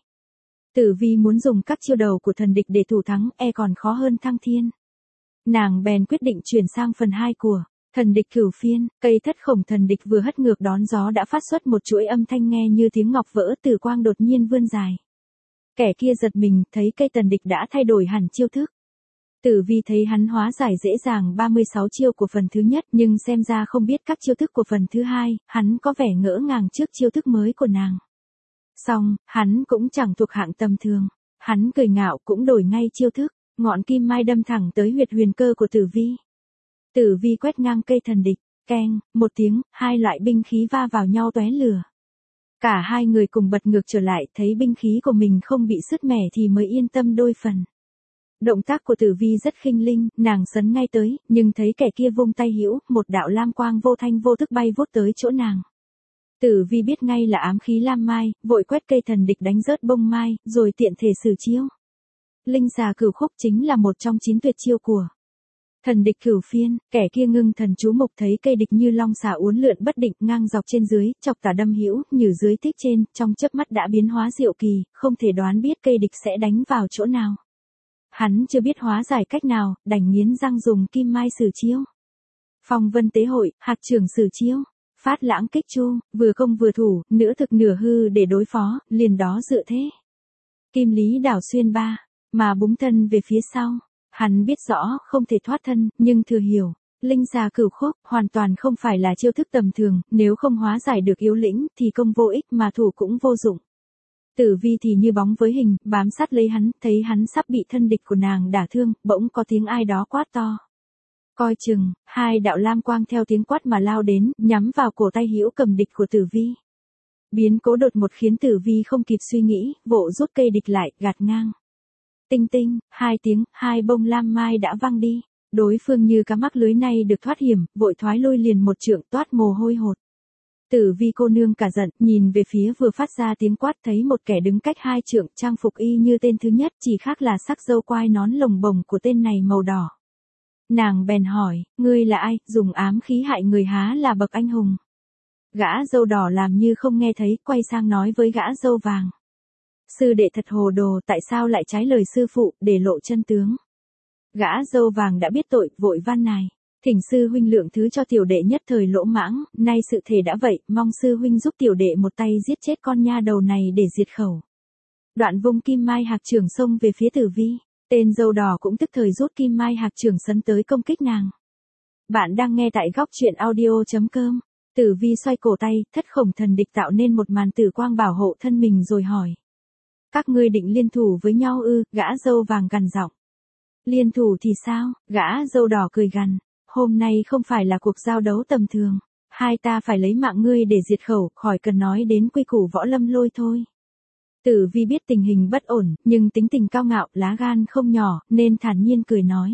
Tử Vi muốn dùng các chiêu đầu của thần địch để thủ thắng, e còn khó hơn thăng thiên. Nàng bèn quyết định chuyển sang phần hai của thần địch cửu phiên. Cây thất khổng thần địch vừa hất ngược đón gió đã phát xuất một chuỗi âm thanh nghe như tiếng ngọc vỡ, tử quang đột nhiên vươn dài. Kẻ kia giật mình, thấy cây thần địch đã thay đổi hẳn chiêu thức. Tử Vi thấy hắn hóa giải dễ dàng ba mươi sáu chiêu của phần thứ nhất, nhưng xem ra không biết các chiêu thức của phần thứ hai, hắn có vẻ ngỡ ngàng trước chiêu thức mới của nàng. Xong, hắn cũng chẳng thuộc hạng tầm thường. Hắn cười ngạo cũng đổi ngay chiêu thức, ngọn kim mai đâm thẳng tới huyệt huyền cơ của Tử Vi. Tử Vi quét ngang cây thần địch, keng, một tiếng, hai loại binh khí va vào nhau tóe lửa. Cả hai người cùng bật ngược trở lại, thấy binh khí của mình không bị sứt mẻ thì mới yên tâm đôi phần. Động tác của Tử Vi rất khinh linh, nàng sấn ngay tới, nhưng thấy kẻ kia vung tay hữu, một đạo lam quang vô thanh vô thức bay vút tới chỗ nàng. Tử Vi biết ngay là ám khí lam mai, vội quét cây thần địch đánh rớt bông mai, rồi tiện thể sử chiêu. Linh xà cửu khúc chính là một trong chín tuyệt chiêu của thần địch cửu phiên. Kẻ kia ngưng thần chú mục, thấy cây địch như long xà uốn lượn bất định, ngang dọc trên dưới, chọc tả đâm hữu, như dưới thích trên, trong chớp mắt đã biến hóa diệu kỳ, không thể đoán biết cây địch sẽ đánh vào chỗ nào. Hắn chưa biết hóa giải cách nào, đành nghiến răng dùng kim mai sử chiêu. Phong vân tế hội, hạc chưởng sử chiêu. Phát lãng kích chu, vừa công vừa thủ, nửa thực nửa hư để đối phó, liền đó dự thế. Kim lý đảo xuyên ba, mà búng thân về phía sau. Hắn biết rõ không thể thoát thân, nhưng thừa hiểu. Linh xà cửu khúc hoàn toàn không phải là chiêu thức tầm thường, nếu không hóa giải được yếu lĩnh thì công vô ích mà thủ cũng vô dụng. Tử Vi thì như bóng với hình, bám sát lấy hắn, thấy hắn sắp bị thân địch của nàng đả thương, bỗng có tiếng ai đó quát to. Coi chừng, hai đạo lam quang theo tiếng quát mà lao đến, nhắm vào cổ tay hữu cầm địch của Tử Vi. Biến cố đột ngột khiến Tử Vi không kịp suy nghĩ, vội rút cây địch lại, gạt ngang. Tinh tinh, hai tiếng, hai bông lam mai đã văng đi. Đối phương như cá mắc lưới này được thoát hiểm, vội thoái lui liền một trượng, toát mồ hôi hột. Tử Vi cô nương cả giận, nhìn về phía vừa phát ra tiếng quát, thấy một kẻ đứng cách hai trượng, trang phục y như tên thứ nhất, chỉ khác là sắc râu quai nón lồng bồng của tên này màu đỏ. Nàng bèn hỏi, ngươi là ai, dùng ám khí hại người há là bậc anh hùng. Gã râu đỏ làm như không nghe thấy, quay sang nói với gã râu vàng. Sư đệ thật hồ đồ, tại sao lại trái lời sư phụ, để lộ chân tướng. Gã râu vàng đã biết tội, vội van nài. Thỉnh sư huynh lượng thứ cho tiểu đệ nhất thời lỗ mãng, nay sự thể đã vậy, mong sư huynh giúp tiểu đệ một tay giết chết con nha đầu này để diệt khẩu. Đoạn vung kim mai hạc chưởng xông về phía Tử Vi, tên dâu đỏ cũng tức thời rút kim mai hạc chưởng sấn tới công kích nàng. Bạn đang nghe tại góc truyện audio.com. Tử Vi xoay cổ tay, thất khổng thần địch tạo nên một màn tử quang bảo hộ thân mình rồi hỏi. Các ngươi định liên thủ với nhau ư? Gã dâu vàng gằn giọng. Liên thủ thì sao? Gã dâu đỏ cười gằn. Hôm nay không phải là cuộc giao đấu tầm thường. Hai ta phải lấy mạng ngươi để diệt khẩu, khỏi cần nói đến quy củ võ lâm lôi thôi. Tử Vi biết tình hình bất ổn, nhưng tính tình cao ngạo, lá gan không nhỏ, nên thản nhiên cười nói.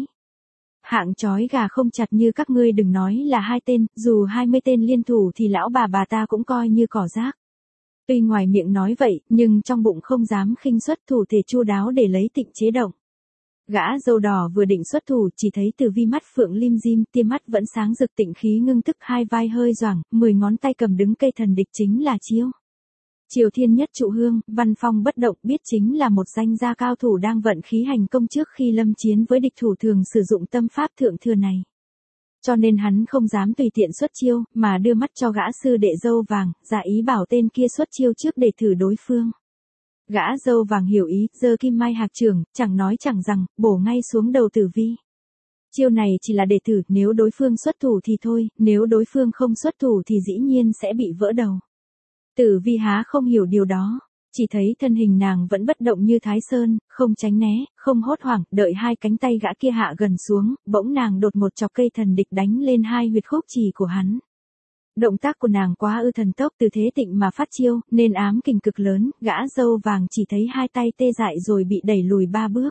Hạng chói gà không chặt như các ngươi đừng nói là hai tên, dù hai mươi tên liên thủ thì lão bà bà ta cũng coi như cỏ rác. Tuy ngoài miệng nói vậy, nhưng trong bụng không dám khinh suất thủ thể chu đáo để lấy tịnh chế động. Gã dâu đỏ vừa định xuất thủ, chỉ thấy Tử Vi mắt phượng lim dim, tia mắt vẫn sáng rực tịnh khí ngưng tức, hai vai hơi choàng, mười ngón tay cầm đứng cây thần địch chính là chiêu. Triều Thiên Nhất Trụ Hương, văn phong bất động, biết chính là một danh gia cao thủ đang vận khí hành công trước khi lâm chiến với địch thủ thường sử dụng tâm pháp thượng thừa này. Cho nên hắn không dám tùy tiện xuất chiêu, mà đưa mắt cho gã sư đệ dâu vàng, giả ý bảo tên kia xuất chiêu trước để thử đối phương. Gã dâu vàng hiểu ý, giơ kim mai hạc chưởng, chẳng nói chẳng rằng, bổ ngay xuống đầu Tử Vi. Chiêu này chỉ là để thử, nếu đối phương xuất thủ thì thôi, nếu đối phương không xuất thủ thì dĩ nhiên sẽ bị vỡ đầu. Tử Vi há không hiểu điều đó, chỉ thấy thân hình nàng vẫn bất động như Thái Sơn, không tránh né, không hốt hoảng, đợi hai cánh tay gã kia hạ gần xuống, bỗng nàng đột một chọc cây thần địch đánh lên hai huyệt khúc trì của hắn. Động tác của nàng quá ư thần tốc, từ thế tịnh mà phát chiêu, nên ám kình cực lớn, gã dâu vàng chỉ thấy hai tay tê dại rồi bị đẩy lùi ba bước.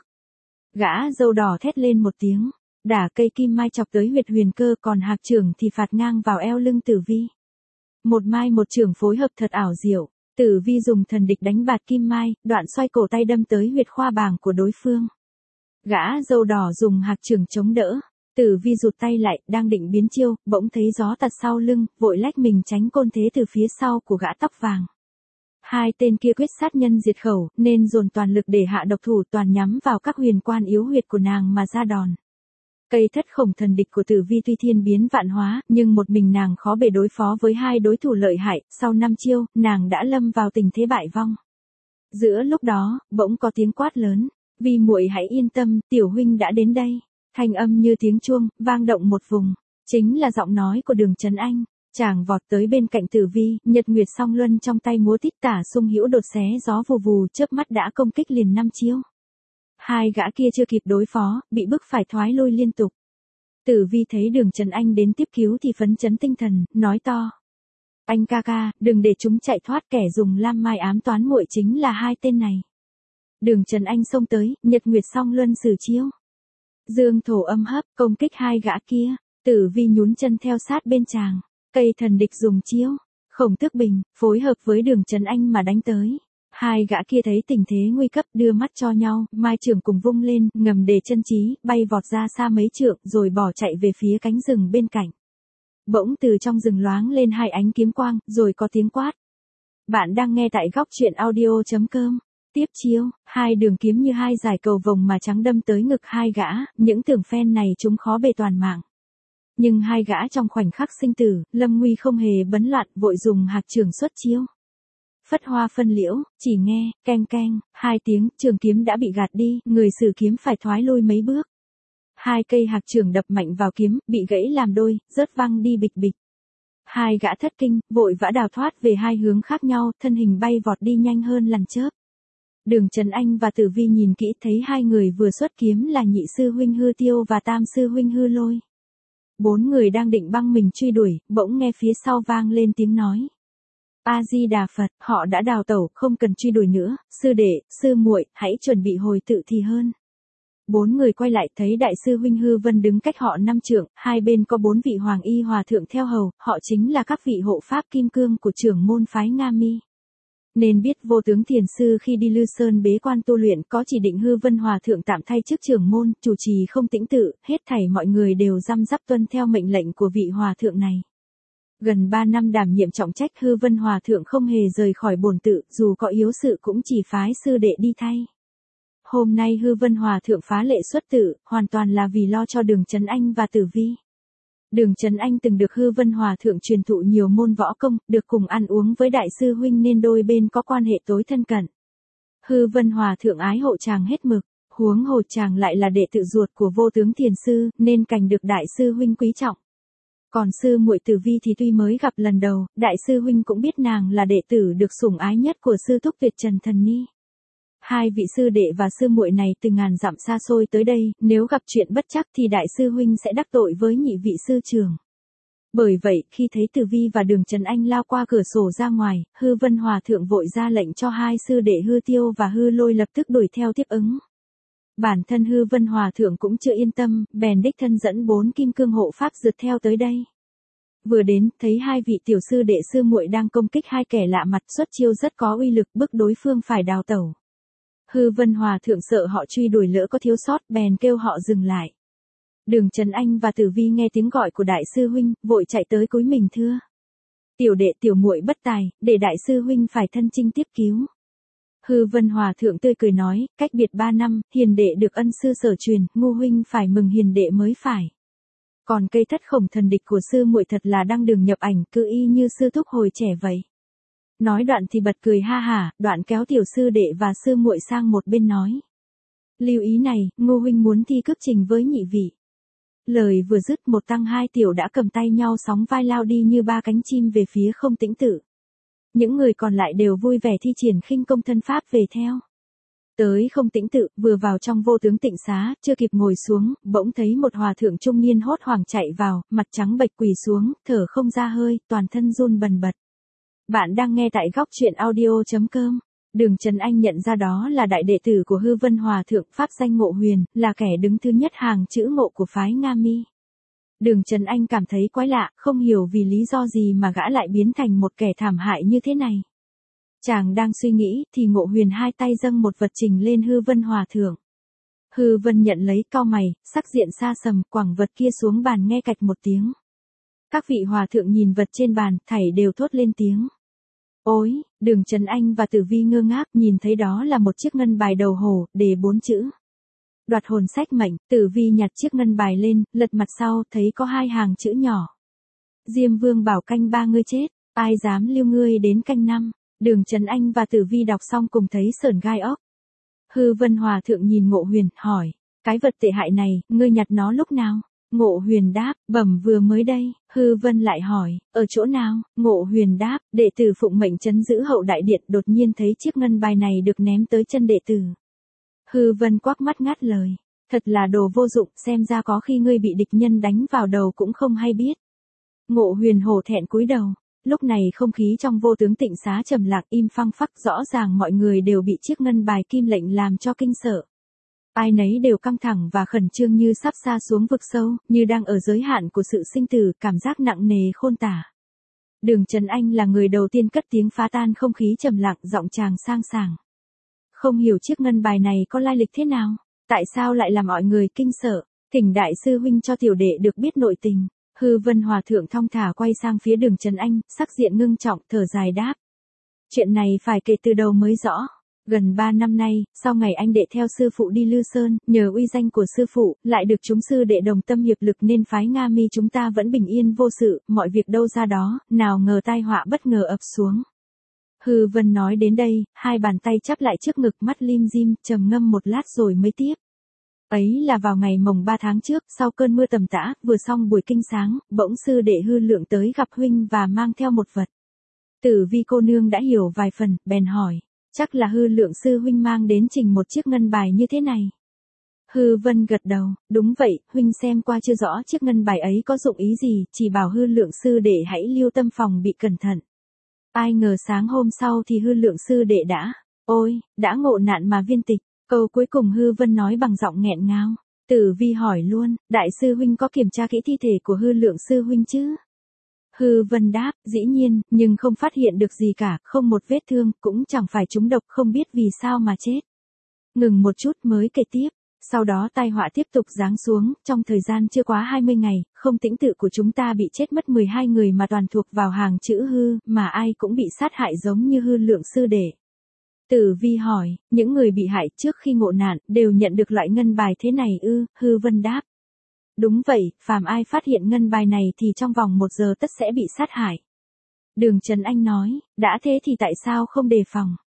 Gã dâu đỏ thét lên một tiếng, đả cây kim mai chọc tới huyệt huyền cơ, còn hạc chưởng thì phạt ngang vào eo lưng Tử Vi. Một mai một chưởng phối hợp thật ảo diệu, Tử Vi dùng thần địch đánh bạt kim mai, đoạn xoay cổ tay đâm tới huyệt khoa bàng của đối phương. Gã dâu đỏ dùng hạc chưởng chống đỡ, Tử Vi rụt tay lại, đang định biến chiêu, bỗng thấy gió tạt sau lưng, vội lách mình tránh côn thế từ phía sau của gã tóc vàng. Hai tên kia quyết sát nhân diệt khẩu, nên dồn toàn lực để hạ độc thủ, toàn nhắm vào các huyền quan yếu huyệt của nàng mà ra đòn. Cây thất khổng thần địch của Tử Vi tuy thiên biến vạn hóa, nhưng một mình nàng khó bề đối phó với hai đối thủ lợi hại, sau năm chiêu, nàng đã lâm vào tình thế bại vong. Giữa lúc đó, bỗng có tiếng quát lớn, Vi muội hãy yên tâm, tiểu huynh đã đến đây. Thanh âm như tiếng chuông, vang động một vùng, chính là giọng nói của Đường Trấn Anh. Chàng vọt tới bên cạnh Tử Vi, nhật nguyệt song luân trong tay múa tít tả xung hữu đột xé gió vù vù, chớp mắt đã công kích liền năm chiêu. Hai gã kia chưa kịp đối phó, bị bức phải thoái lui liên tục. Tử Vi thấy Đường Trấn Anh đến tiếp cứu thì phấn chấn tinh thần, nói to. Anh ca ca, đừng để chúng chạy thoát, kẻ dùng lam mai ám toán muội chính là hai tên này. Đường Trấn Anh xông tới, nhật nguyệt song luân sử chiêu. Dương thổ âm hấp, công kích hai gã kia, Tử Vi nhún chân theo sát bên chàng, cây thần địch dùng chiêu, khổng tước bình, phối hợp với Đường Trấn Anh mà đánh tới. Hai gã kia thấy tình thế nguy cấp, đưa mắt cho nhau, mai chưởng cùng vung lên, ngầm để chân trí, bay vọt ra xa mấy trượng, rồi bỏ chạy về phía cánh rừng bên cạnh. Bỗng từ trong rừng loáng lên hai ánh kiếm quang, rồi có tiếng quát. Bạn đang nghe tại góc truyện audio.com. Tiếp chiêu, hai đường kiếm như hai dải cầu vồng mà trắng đâm tới ngực hai gã, những tưởng phen này chúng khó bề toàn mạng. Nhưng hai gã trong khoảnh khắc sinh tử, lâm nguy không hề bấn loạn, vội dùng hạc chưởng xuất chiêu. Phất hoa phân liễu, chỉ nghe, keng keng, hai tiếng, trường kiếm đã bị gạt đi, người sử kiếm phải thoái lui mấy bước. Hai cây hạc chưởng đập mạnh vào kiếm, bị gãy làm đôi, rớt văng đi bịch bịch. Hai gã thất kinh, vội vã đào thoát về hai hướng khác nhau, thân hình bay vọt đi nhanh hơn làn chớp. Đường Trấn Anh và Tử Vi nhìn kỹ thấy hai người vừa xuất kiếm là nhị sư huynh Hư Tiêu và tam sư huynh Hư Lôi. Bốn người đang định băng mình truy đuổi, bỗng nghe phía sau vang lên tiếng nói. A-di-đà Phật, họ đã đào tẩu, không cần truy đuổi nữa, sư đệ, sư muội, hãy chuẩn bị hồi tự thì hơn. Bốn người quay lại thấy đại sư huynh Hư Vân đứng cách họ năm trượng, hai bên có bốn vị hoàng y hòa thượng theo hầu, họ chính là các vị hộ pháp kim cương của trưởng môn phái Nga Mi. Nên biết vô tướng thiền sư khi đi Lư Sơn bế quan tu luyện có chỉ định Hư Vân hòa thượng tạm thay chức trưởng môn, chủ trì không tĩnh tự, hết thảy mọi người đều răm rắp tuân theo mệnh lệnh của vị hòa thượng này. Gần ba năm đảm nhiệm trọng trách, Hư Vân hòa thượng không hề rời khỏi bổn tự, dù có yếu sự cũng chỉ phái sư đệ đi thay. Hôm nay Hư Vân hòa thượng phá lệ xuất tự, hoàn toàn là vì lo cho Đường Trấn Anh và Tử Vi. Đường Trấn Anh từng được Hư Vân hòa thượng truyền thụ nhiều môn võ công, được cùng ăn uống với đại sư huynh nên đôi bên có quan hệ tối thân cận. Hư Vân Hòa thượng ái hộ chàng hết mực, huống hồ chàng lại là đệ tử ruột của Vô Tướng Thiền sư, nên càng được đại sư huynh quý trọng. Còn sư muội Tử Vi thì tuy mới gặp lần đầu, đại sư huynh cũng biết nàng là đệ tử được sủng ái nhất của sư thúc Tuyệt Trần Thần Ni. Hai vị sư đệ và sư muội này từ ngàn dặm xa xôi tới đây, nếu gặp chuyện bất trắc thì đại sư huynh sẽ đắc tội với nhị vị sư trưởng. Bởi vậy, khi thấy Tử Vi và Đường Trần Anh lao qua cửa sổ ra ngoài, Hư Vân Hòa thượng vội ra lệnh cho hai sư đệ Hư Tiêu và Hư Lôi lập tức đuổi theo tiếp ứng. Bản thân Hư Vân Hòa thượng cũng chưa yên tâm, bèn đích thân dẫn bốn kim cương hộ pháp rượt theo tới đây. Vừa đến, thấy hai vị tiểu sư đệ sư muội đang công kích hai kẻ lạ mặt, xuất chiêu rất có uy lực, bức đối phương phải đào tẩu. Hư Vân Hòa thượng sợ họ truy đuổi lỡ có thiếu sót, bèn kêu họ dừng lại. Đường Trần Anh và Tử Vi nghe tiếng gọi của đại sư huynh, vội chạy tới cúi mình thưa: "Tiểu đệ tiểu muội bất tài, để đại sư huynh phải thân chinh tiếp cứu." Hư Vân Hòa thượng tươi cười nói: "Cách biệt ba năm, hiền đệ được ân sư sở truyền, ngu huynh phải mừng hiền đệ mới phải. Còn cây thất khổng thần địch của sư muội thật là đăng đường nhập ảnh, cứ y như sư thúc hồi trẻ vậy." Nói đoạn thì bật cười ha hả, đoạn kéo tiểu sư đệ và sư muội sang một bên nói: "Lưu ý này, Ngô huynh muốn thi cước trình với nhị vị." Lời vừa dứt, một tăng hai tiểu đã cầm tay nhau sóng vai lao đi như ba cánh chim về phía Không Tĩnh Tự. Những người còn lại đều vui vẻ thi triển khinh công thân pháp về theo. Tới Không Tĩnh Tự, vừa vào trong Vô Tướng Tịnh Xá, chưa kịp ngồi xuống, bỗng thấy một hòa thượng trung niên hốt hoảng chạy vào, mặt trắng bệch quỳ xuống, thở không ra hơi, toàn thân run bần bật. Bạn đang nghe tại góc truyện audio chấm com. Đường Trần Anh nhận ra đó là đại đệ tử của Hư Vân Hòa thượng, pháp danh Ngộ Huyền, là kẻ đứng thứ nhất hàng chữ ngộ của phái Nga Mi. Đường Trần Anh cảm thấy quái lạ, không hiểu vì lý do gì mà gã lại biến thành một kẻ thảm hại như thế này. Chàng đang suy nghĩ, thì Ngộ Huyền hai tay dâng một vật trình lên Hư Vân Hòa thượng. Hư Vân nhận lấy, cau mày, sắc diện xa sầm, quẳng vật kia xuống bàn nghe cạch một tiếng. Các vị hòa thượng nhìn vật trên bàn, thảy đều thốt lên tiếng: "Ôi!" Đường Trần Anh và Tử Vi ngơ ngác, nhìn thấy đó là một chiếc ngân bài đầu hổ, đề bốn chữ: "Đoạt hồn sách mệnh." Tử Vi nhặt chiếc ngân bài lên, lật mặt sau, thấy có hai hàng chữ nhỏ: "Diêm Vương bảo canh ba ngươi chết, ai dám lưu ngươi đến canh năm." Đường Trần Anh và Tử Vi đọc xong cùng thấy sởn gai óc. Hư Vân Hòa thượng nhìn Ngộ Huyền, hỏi: "Cái vật tệ hại này, ngươi nhặt nó lúc nào?" Ngộ Huyền đáp: "Bẩm vừa mới đây." Hư Vân lại hỏi: "Ở chỗ nào?" Ngộ Huyền đáp: "Đệ tử phụng mệnh trấn giữ hậu đại điện, đột nhiên thấy chiếc ngân bài này được ném tới chân đệ tử." Hư Vân quắc mắt ngắt lời: "Thật là đồ vô dụng, xem ra có khi ngươi bị địch nhân đánh vào đầu cũng không hay biết." Ngộ Huyền hổ thẹn cúi đầu. Lúc này không khí trong Vô Tướng Tịnh Xá trầm lặng im phăng phắc, rõ ràng mọi người đều bị chiếc ngân bài kim lệnh làm cho kinh sợ. Ai nấy đều căng thẳng và khẩn trương như sắp sa xuống vực sâu, như đang ở giới hạn của sự sinh tử, cảm giác nặng nề khôn tả. Đường Trần Anh là người đầu tiên cất tiếng phá tan không khí trầm lặng, giọng chàng sang sảng: "Không hiểu chiếc ngân bài này có lai lịch thế nào? Tại sao lại làm mọi người kinh sợ? Thỉnh đại sư huynh cho tiểu đệ được biết nội tình." Hư Vân Hòa thượng thong thả quay sang phía Đường Trần Anh, sắc diện ngưng trọng, thở dài đáp: "Chuyện này phải kể từ đầu mới rõ. Gần ba năm nay, sau ngày anh đệ theo sư phụ đi Lư Sơn, nhờ uy danh của sư phụ, lại được chúng sư đệ đồng tâm hiệp lực nên phái Nga Mi chúng ta vẫn bình yên vô sự, mọi việc đâu ra đó, nào ngờ tai họa bất ngờ ập xuống." Hư Vân nói đến đây, hai bàn tay chắp lại trước ngực, mắt lim dim, trầm ngâm một lát rồi mới tiếp: "Ấy là vào ngày mồng ba tháng trước, sau cơn mưa tầm tã, vừa xong buổi kinh sáng, bỗng sư đệ Hư Lượng tới gặp huynh và mang theo một vật." Tử Vi cô nương đã hiểu vài phần, bèn hỏi: "Chắc là Hư Lượng sư huynh mang đến trình một chiếc ngân bài như thế này?" Hư Vân gật đầu: "Đúng vậy, huynh xem qua chưa rõ chiếc ngân bài ấy có dụng ý gì, chỉ bảo Hư Lượng sư đệ hãy lưu tâm phòng bị cẩn thận." Ai ngờ sáng hôm sau thì Hư Lượng sư đệ đã, ôi, đã ngộ nạn mà viên tịch. Câu cuối cùng Hư Vân nói bằng giọng nghẹn ngào. Tử Vi hỏi luôn: "Đại sư huynh có kiểm tra kỹ thi thể của Hư Lượng sư huynh chứ?" Hư Vân đáp: "Dĩ nhiên, nhưng không phát hiện được gì cả, không một vết thương, cũng chẳng phải trúng độc, không biết vì sao mà chết." Ngừng một chút mới kể tiếp: "Sau đó tai họa tiếp tục giáng xuống, trong thời gian chưa quá hai mươi ngày, Không Tĩnh Tự của chúng ta bị chết mất mười hai người mà toàn thuộc vào hàng chữ hư, mà ai cũng bị sát hại giống như Hư Lượng sư đệ." Tử Vi hỏi: "Những người bị hại trước khi ngộ nạn, đều nhận được loại ngân bài thế này ư?" Hư Vân đáp: "Đúng vậy, phàm ai phát hiện ngân bài này thì trong vòng một giờ tất sẽ bị sát hại." Đường Trần Anh nói: "Đã thế thì tại sao không đề phòng?"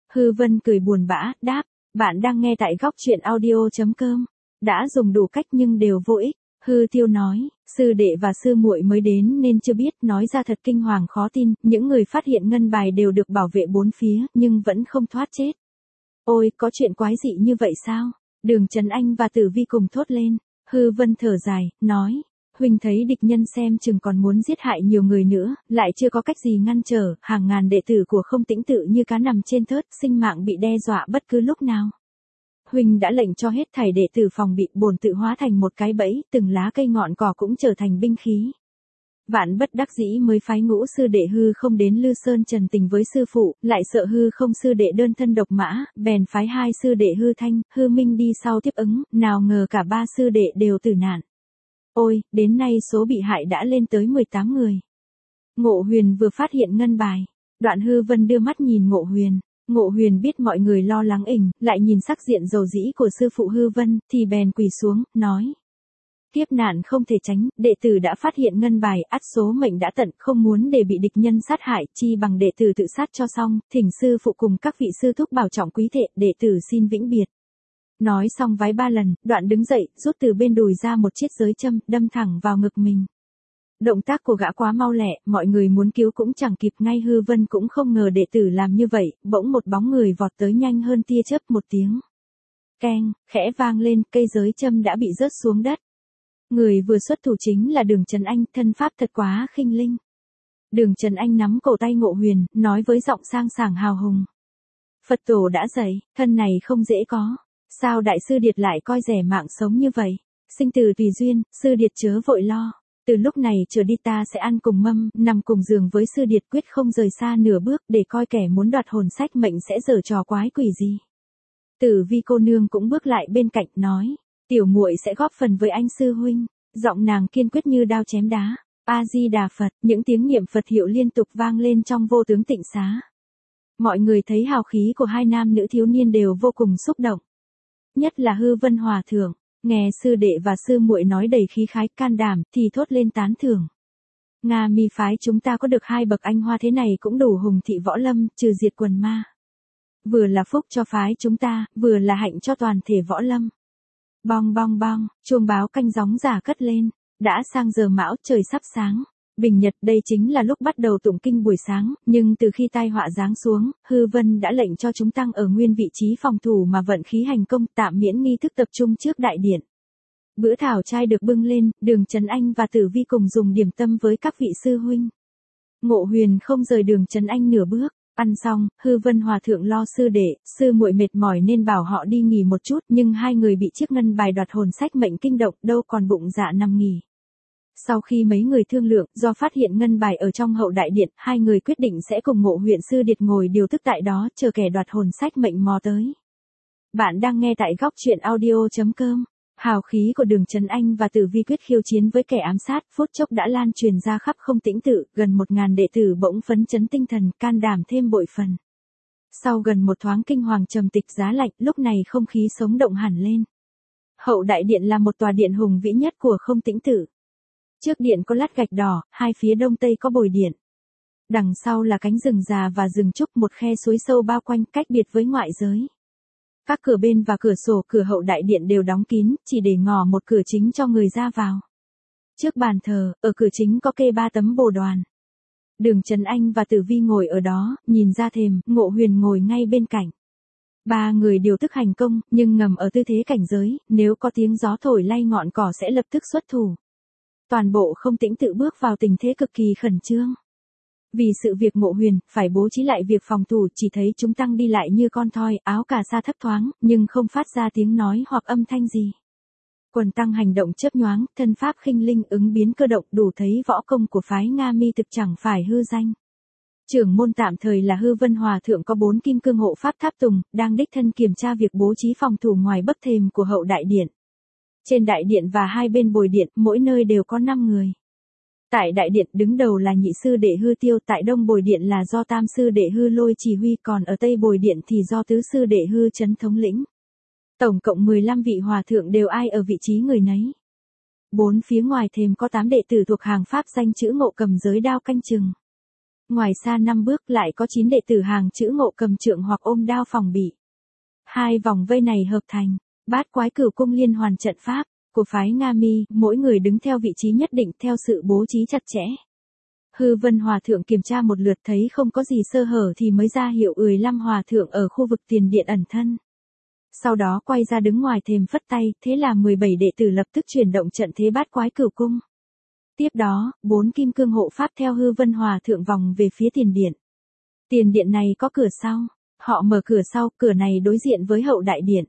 Hư Vân cười buồn bã, đáp, bạn đang nghe tại góc truyện audio.com. Đã dùng đủ cách nhưng đều vô ích. Hư Tiêu nói, sư đệ và sư muội mới đến nên chưa biết, nói ra thật kinh hoàng khó tin, những người phát hiện ngân bài đều được bảo vệ bốn phía, nhưng vẫn không thoát chết. Ôi, có chuyện quái dị như vậy sao? Đường Trấn Anh và Tử Vi cùng thốt lên. Hư Vân thở dài, nói, huynh thấy địch nhân xem chừng còn muốn giết hại nhiều người nữa, lại chưa có cách gì ngăn trở, hàng ngàn đệ tử của Không Tĩnh Tự như cá nằm trên thớt, sinh mạng bị đe dọa bất cứ lúc nào. Huynh đã lệnh cho hết thảy đệ tử phòng bị, bổn tự hóa thành một cái bẫy, từng lá cây ngọn cỏ cũng trở thành binh khí. Vạn bất đắc dĩ mới phái Ngũ sư đệ Hư Không đến Lư Sơn trần tình với sư phụ, lại sợ Hư Không sư đệ đơn thân độc mã, bèn phái hai sư đệ Hư Thanh, Hư Minh đi sau tiếp ứng, nào ngờ cả ba sư đệ đều tử nạn. Ôi, đến nay số bị hại đã lên tới mười tám người. Ngộ Huyền vừa phát hiện ngân bài. Đoạn Hư Vân đưa mắt nhìn Ngộ Huyền. Ngộ Huyền biết mọi người lo lắng ỉnh, lại nhìn sắc diện dầu dĩ của sư phụ Hư Vân, thì bèn quỳ xuống, nói. Kiếp nạn không thể tránh, đệ tử đã phát hiện ngân bài, ắt số mệnh đã tận, không muốn để bị địch nhân sát hại, chi bằng đệ tử tự sát cho xong, thỉnh sư phụ cùng các vị sư thúc bảo trọng quý thệ, đệ tử xin vĩnh biệt. Nói xong vái ba lần, đoạn đứng dậy, rút từ bên đùi ra một chiếc giới châm, đâm thẳng vào ngực mình. Động tác của gã quá mau lẹ, mọi người muốn cứu cũng chẳng kịp, ngay Hư Vân cũng không ngờ đệ tử làm như vậy, bỗng một bóng người vọt tới nhanh hơn tia chớp, một tiếng. Keng, khẽ vang lên, cây giới châm đã bị rớt xuống đất. Người vừa xuất thủ chính là Đường Trấn Anh, thân pháp thật quá khinh linh. Đường Trấn Anh nắm cổ tay Ngộ Huyền, nói với giọng sang sảng hào hùng. Phật tổ đã dạy, thân này không dễ có. Sao đại sư Điệt lại coi rẻ mạng sống như vậy? Sinh tử tùy duyên, sư Điệt chớ vội lo. Từ lúc này trở đi ta sẽ ăn cùng mâm, nằm cùng giường với sư Điệt, quyết không rời xa nửa bước, để coi kẻ muốn đoạt hồn sách mệnh sẽ giở trò quái quỷ gì. Tử Vi cô nương cũng bước lại bên cạnh, nói, tiểu muội sẽ góp phần với anh sư huynh. Giọng nàng kiên quyết như đao chém đá. A Di Đà Phật, những tiếng niệm Phật hiệu liên tục vang lên trong vô tướng tịnh xá. Mọi người thấy hào khí của hai nam nữ thiếu niên đều vô cùng xúc động. Nhất là Hư Vân hòa thượng, nghe sư đệ và sư muội nói đầy khí khái can đảm, thì thốt lên tán thưởng. Nga Mi phái chúng ta có được hai bậc anh hoa thế này cũng đủ hùng thị võ lâm, trừ diệt quần ma. Vừa là phúc cho phái chúng ta, vừa là hạnh cho toàn thể võ lâm. Bong bong bong, chuông báo canh gióng giả cất lên. Đã sang giờ mão, trời sắp sáng. Bình nhật, đây chính là lúc bắt đầu tụng kinh buổi sáng, nhưng từ khi tai họa giáng xuống, Hư Vân đã lệnh cho chúng tăng ở nguyên vị trí phòng thủ mà vận khí hành công, tạm miễn nghi thức tập trung trước đại điện. Bữa thảo trai được bưng lên, Đường Trấn Anh và Tử Vi cùng dùng điểm tâm với các vị sư huynh. Ngộ Huyền không rời Đường Trấn Anh nửa bước. Ăn xong, Hư Vân hòa thượng lo sư đệ, sư muội mệt mỏi nên bảo họ đi nghỉ một chút, nhưng hai người bị chiếc ngân bài đoạt hồn sách mệnh kinh động, đâu còn bụng dạ nằm nghỉ. Sau khi mấy người thương lượng, do phát hiện ngân bài ở trong hậu đại điện, hai người quyết định sẽ cùng Ngộ huyện sư Điệt ngồi điều tức tại đó, chờ kẻ đoạt hồn sách mệnh mò tới. Bạn đang nghe tại góc truyện audio.com. Hào khí của Đường Trấn Anh và Tử Vi quyết khiêu chiến với kẻ ám sát, phút chốc đã lan truyền ra khắp Không Tĩnh Tự, gần một ngàn đệ tử bỗng phấn chấn tinh thần, can đảm thêm bội phần. Sau gần một thoáng kinh hoàng trầm tịch giá lạnh, lúc này không khí sống động hẳn lên. Hậu đại điện là một tòa điện hùng vĩ nhất của Không Tĩnh Tự. Trước điện có lát gạch đỏ, hai phía đông tây có bồi điện. Đằng sau là cánh rừng già và rừng trúc, một khe suối sâu bao quanh, cách biệt với ngoại giới. Các cửa bên và cửa sổ cửa hậu đại điện đều đóng kín, chỉ để ngỏ một cửa chính cho người ra vào. Trước bàn thờ, ở cửa chính có kê ba tấm bồ đoàn. Đường Trấn Anh và Tử Vi ngồi ở đó, nhìn ra thềm, Ngộ Huyền ngồi ngay bên cạnh. Ba người đều tức hành công, nhưng ngầm ở tư thế cảnh giới, nếu có tiếng gió thổi lay ngọn cỏ sẽ lập tức xuất thủ. Toàn bộ Không Tĩnh Tự bước vào tình thế cực kỳ khẩn trương. Vì sự việc Ngộ Huyền, phải bố trí lại việc phòng thủ, chỉ thấy chúng tăng đi lại như con thoi, áo cà sa thấp thoáng, nhưng không phát ra tiếng nói hoặc âm thanh gì. Quần tăng hành động chớp nhoáng, thân pháp khinh linh ứng biến cơ động, đủ thấy võ công của phái Nga Mi thực chẳng phải hư danh. Trưởng môn tạm thời là Hư Vân hòa thượng có bốn kim cương hộ pháp tháp tùng, đang đích thân kiểm tra việc bố trí phòng thủ ngoài bậc thềm của hậu đại điện. Trên đại điện và hai bên bồi điện, mỗi nơi đều có năm người. Tại đại điện đứng đầu là nhị sư đệ Hư Tiêu, tại đông bồi điện là do tam sư đệ Hư Lôi chỉ huy, còn ở tây bồi điện thì do tứ sư đệ Hư Chấn thống lĩnh. Tổng cộng mười lăm vị hòa thượng đều ai ở vị trí người nấy. Bốn phía ngoài thềm có tám đệ tử thuộc hàng pháp danh chữ Ngộ cầm giới đao canh chừng. Ngoài xa năm bước lại có chín đệ tử hàng chữ Ngộ cầm trượng hoặc ôm đao phòng bị. Hai vòng vây này hợp thành Bát Quái Cửu Cung liên hoàn trận pháp của phái Nga Mi, mỗi người đứng theo vị trí nhất định theo sự bố trí chặt chẽ. Hư Vân Hòa thượng kiểm tra một lượt thấy không có gì sơ hở thì mới ra hiệu Ười Lăm Hòa thượng ở khu vực tiền điện ẩn thân. Sau đó quay ra đứng ngoài thềm phất tay, thế là mười bảy đệ tử lập tức chuyển động trận thế Bát Quái Cửu Cung. Tiếp đó, bốn kim cương hộ pháp theo Hư Vân Hòa thượng vòng về phía tiền điện. Tiền điện này có cửa sau, họ mở cửa sau, cửa này đối diện với hậu đại điện.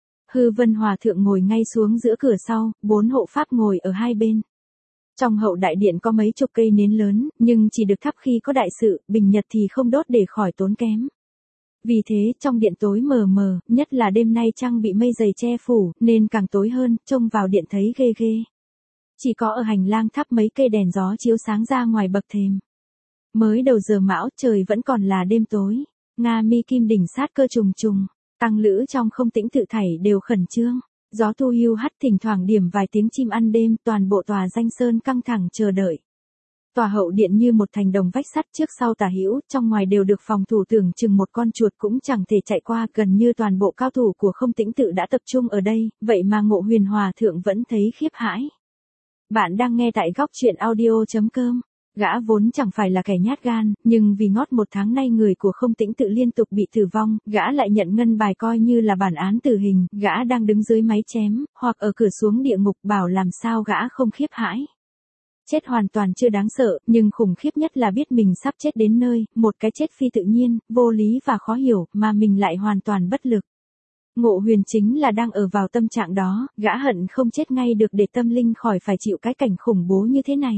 Hư Vân Hòa thượng ngồi ngay xuống giữa cửa sau, bốn hộ pháp ngồi ở hai bên. Trong hậu đại điện có mấy chục cây nến lớn, nhưng chỉ được thắp khi có đại sự, bình nhật thì không đốt để khỏi tốn kém. Vì thế, trong điện tối mờ mờ, nhất là đêm nay trăng bị mây dày che phủ, nên càng tối hơn, trông vào điện thấy ghê ghê. Chỉ có ở hành lang thắp mấy cây đèn gió chiếu sáng ra ngoài bậc thềm. Mới đầu giờ mão, trời vẫn còn là đêm tối. Nga Mi Kim đỉnh sát cơ trùng trùng. Tăng lữ trong không tĩnh tự thảy đều khẩn trương. Gió thu hưu hắt thỉnh thoảng điểm vài tiếng chim ăn đêm, toàn bộ tòa danh sơn căng thẳng chờ đợi. Tòa hậu điện như một thành đồng vách sắt trước sau tả hữu, trong ngoài đều được phòng thủ, tưởng chừng một con chuột cũng chẳng thể chạy qua, gần như toàn bộ cao thủ của không tĩnh tự đã tập trung ở đây, vậy mà Ngộ Huyền Hòa thượng vẫn thấy khiếp hãi. Bạn đang nghe tại góc truyện audio chấm com. Gã vốn chẳng phải là kẻ nhát gan, nhưng vì ngót một tháng nay người của không tĩnh tự liên tục bị tử vong, gã lại nhận ngân bài coi như là bản án tử hình, gã đang đứng dưới máy chém, hoặc ở cửa xuống địa ngục, bảo làm sao gã không khiếp hãi. Chết hoàn toàn chưa đáng sợ, nhưng khủng khiếp nhất là biết mình sắp chết đến nơi, một cái chết phi tự nhiên, vô lý và khó hiểu, mà mình lại hoàn toàn bất lực. Ngộ Huyền chính là đang ở vào tâm trạng đó, gã hận không chết ngay được để tâm linh khỏi phải chịu cái cảnh khủng bố như thế này.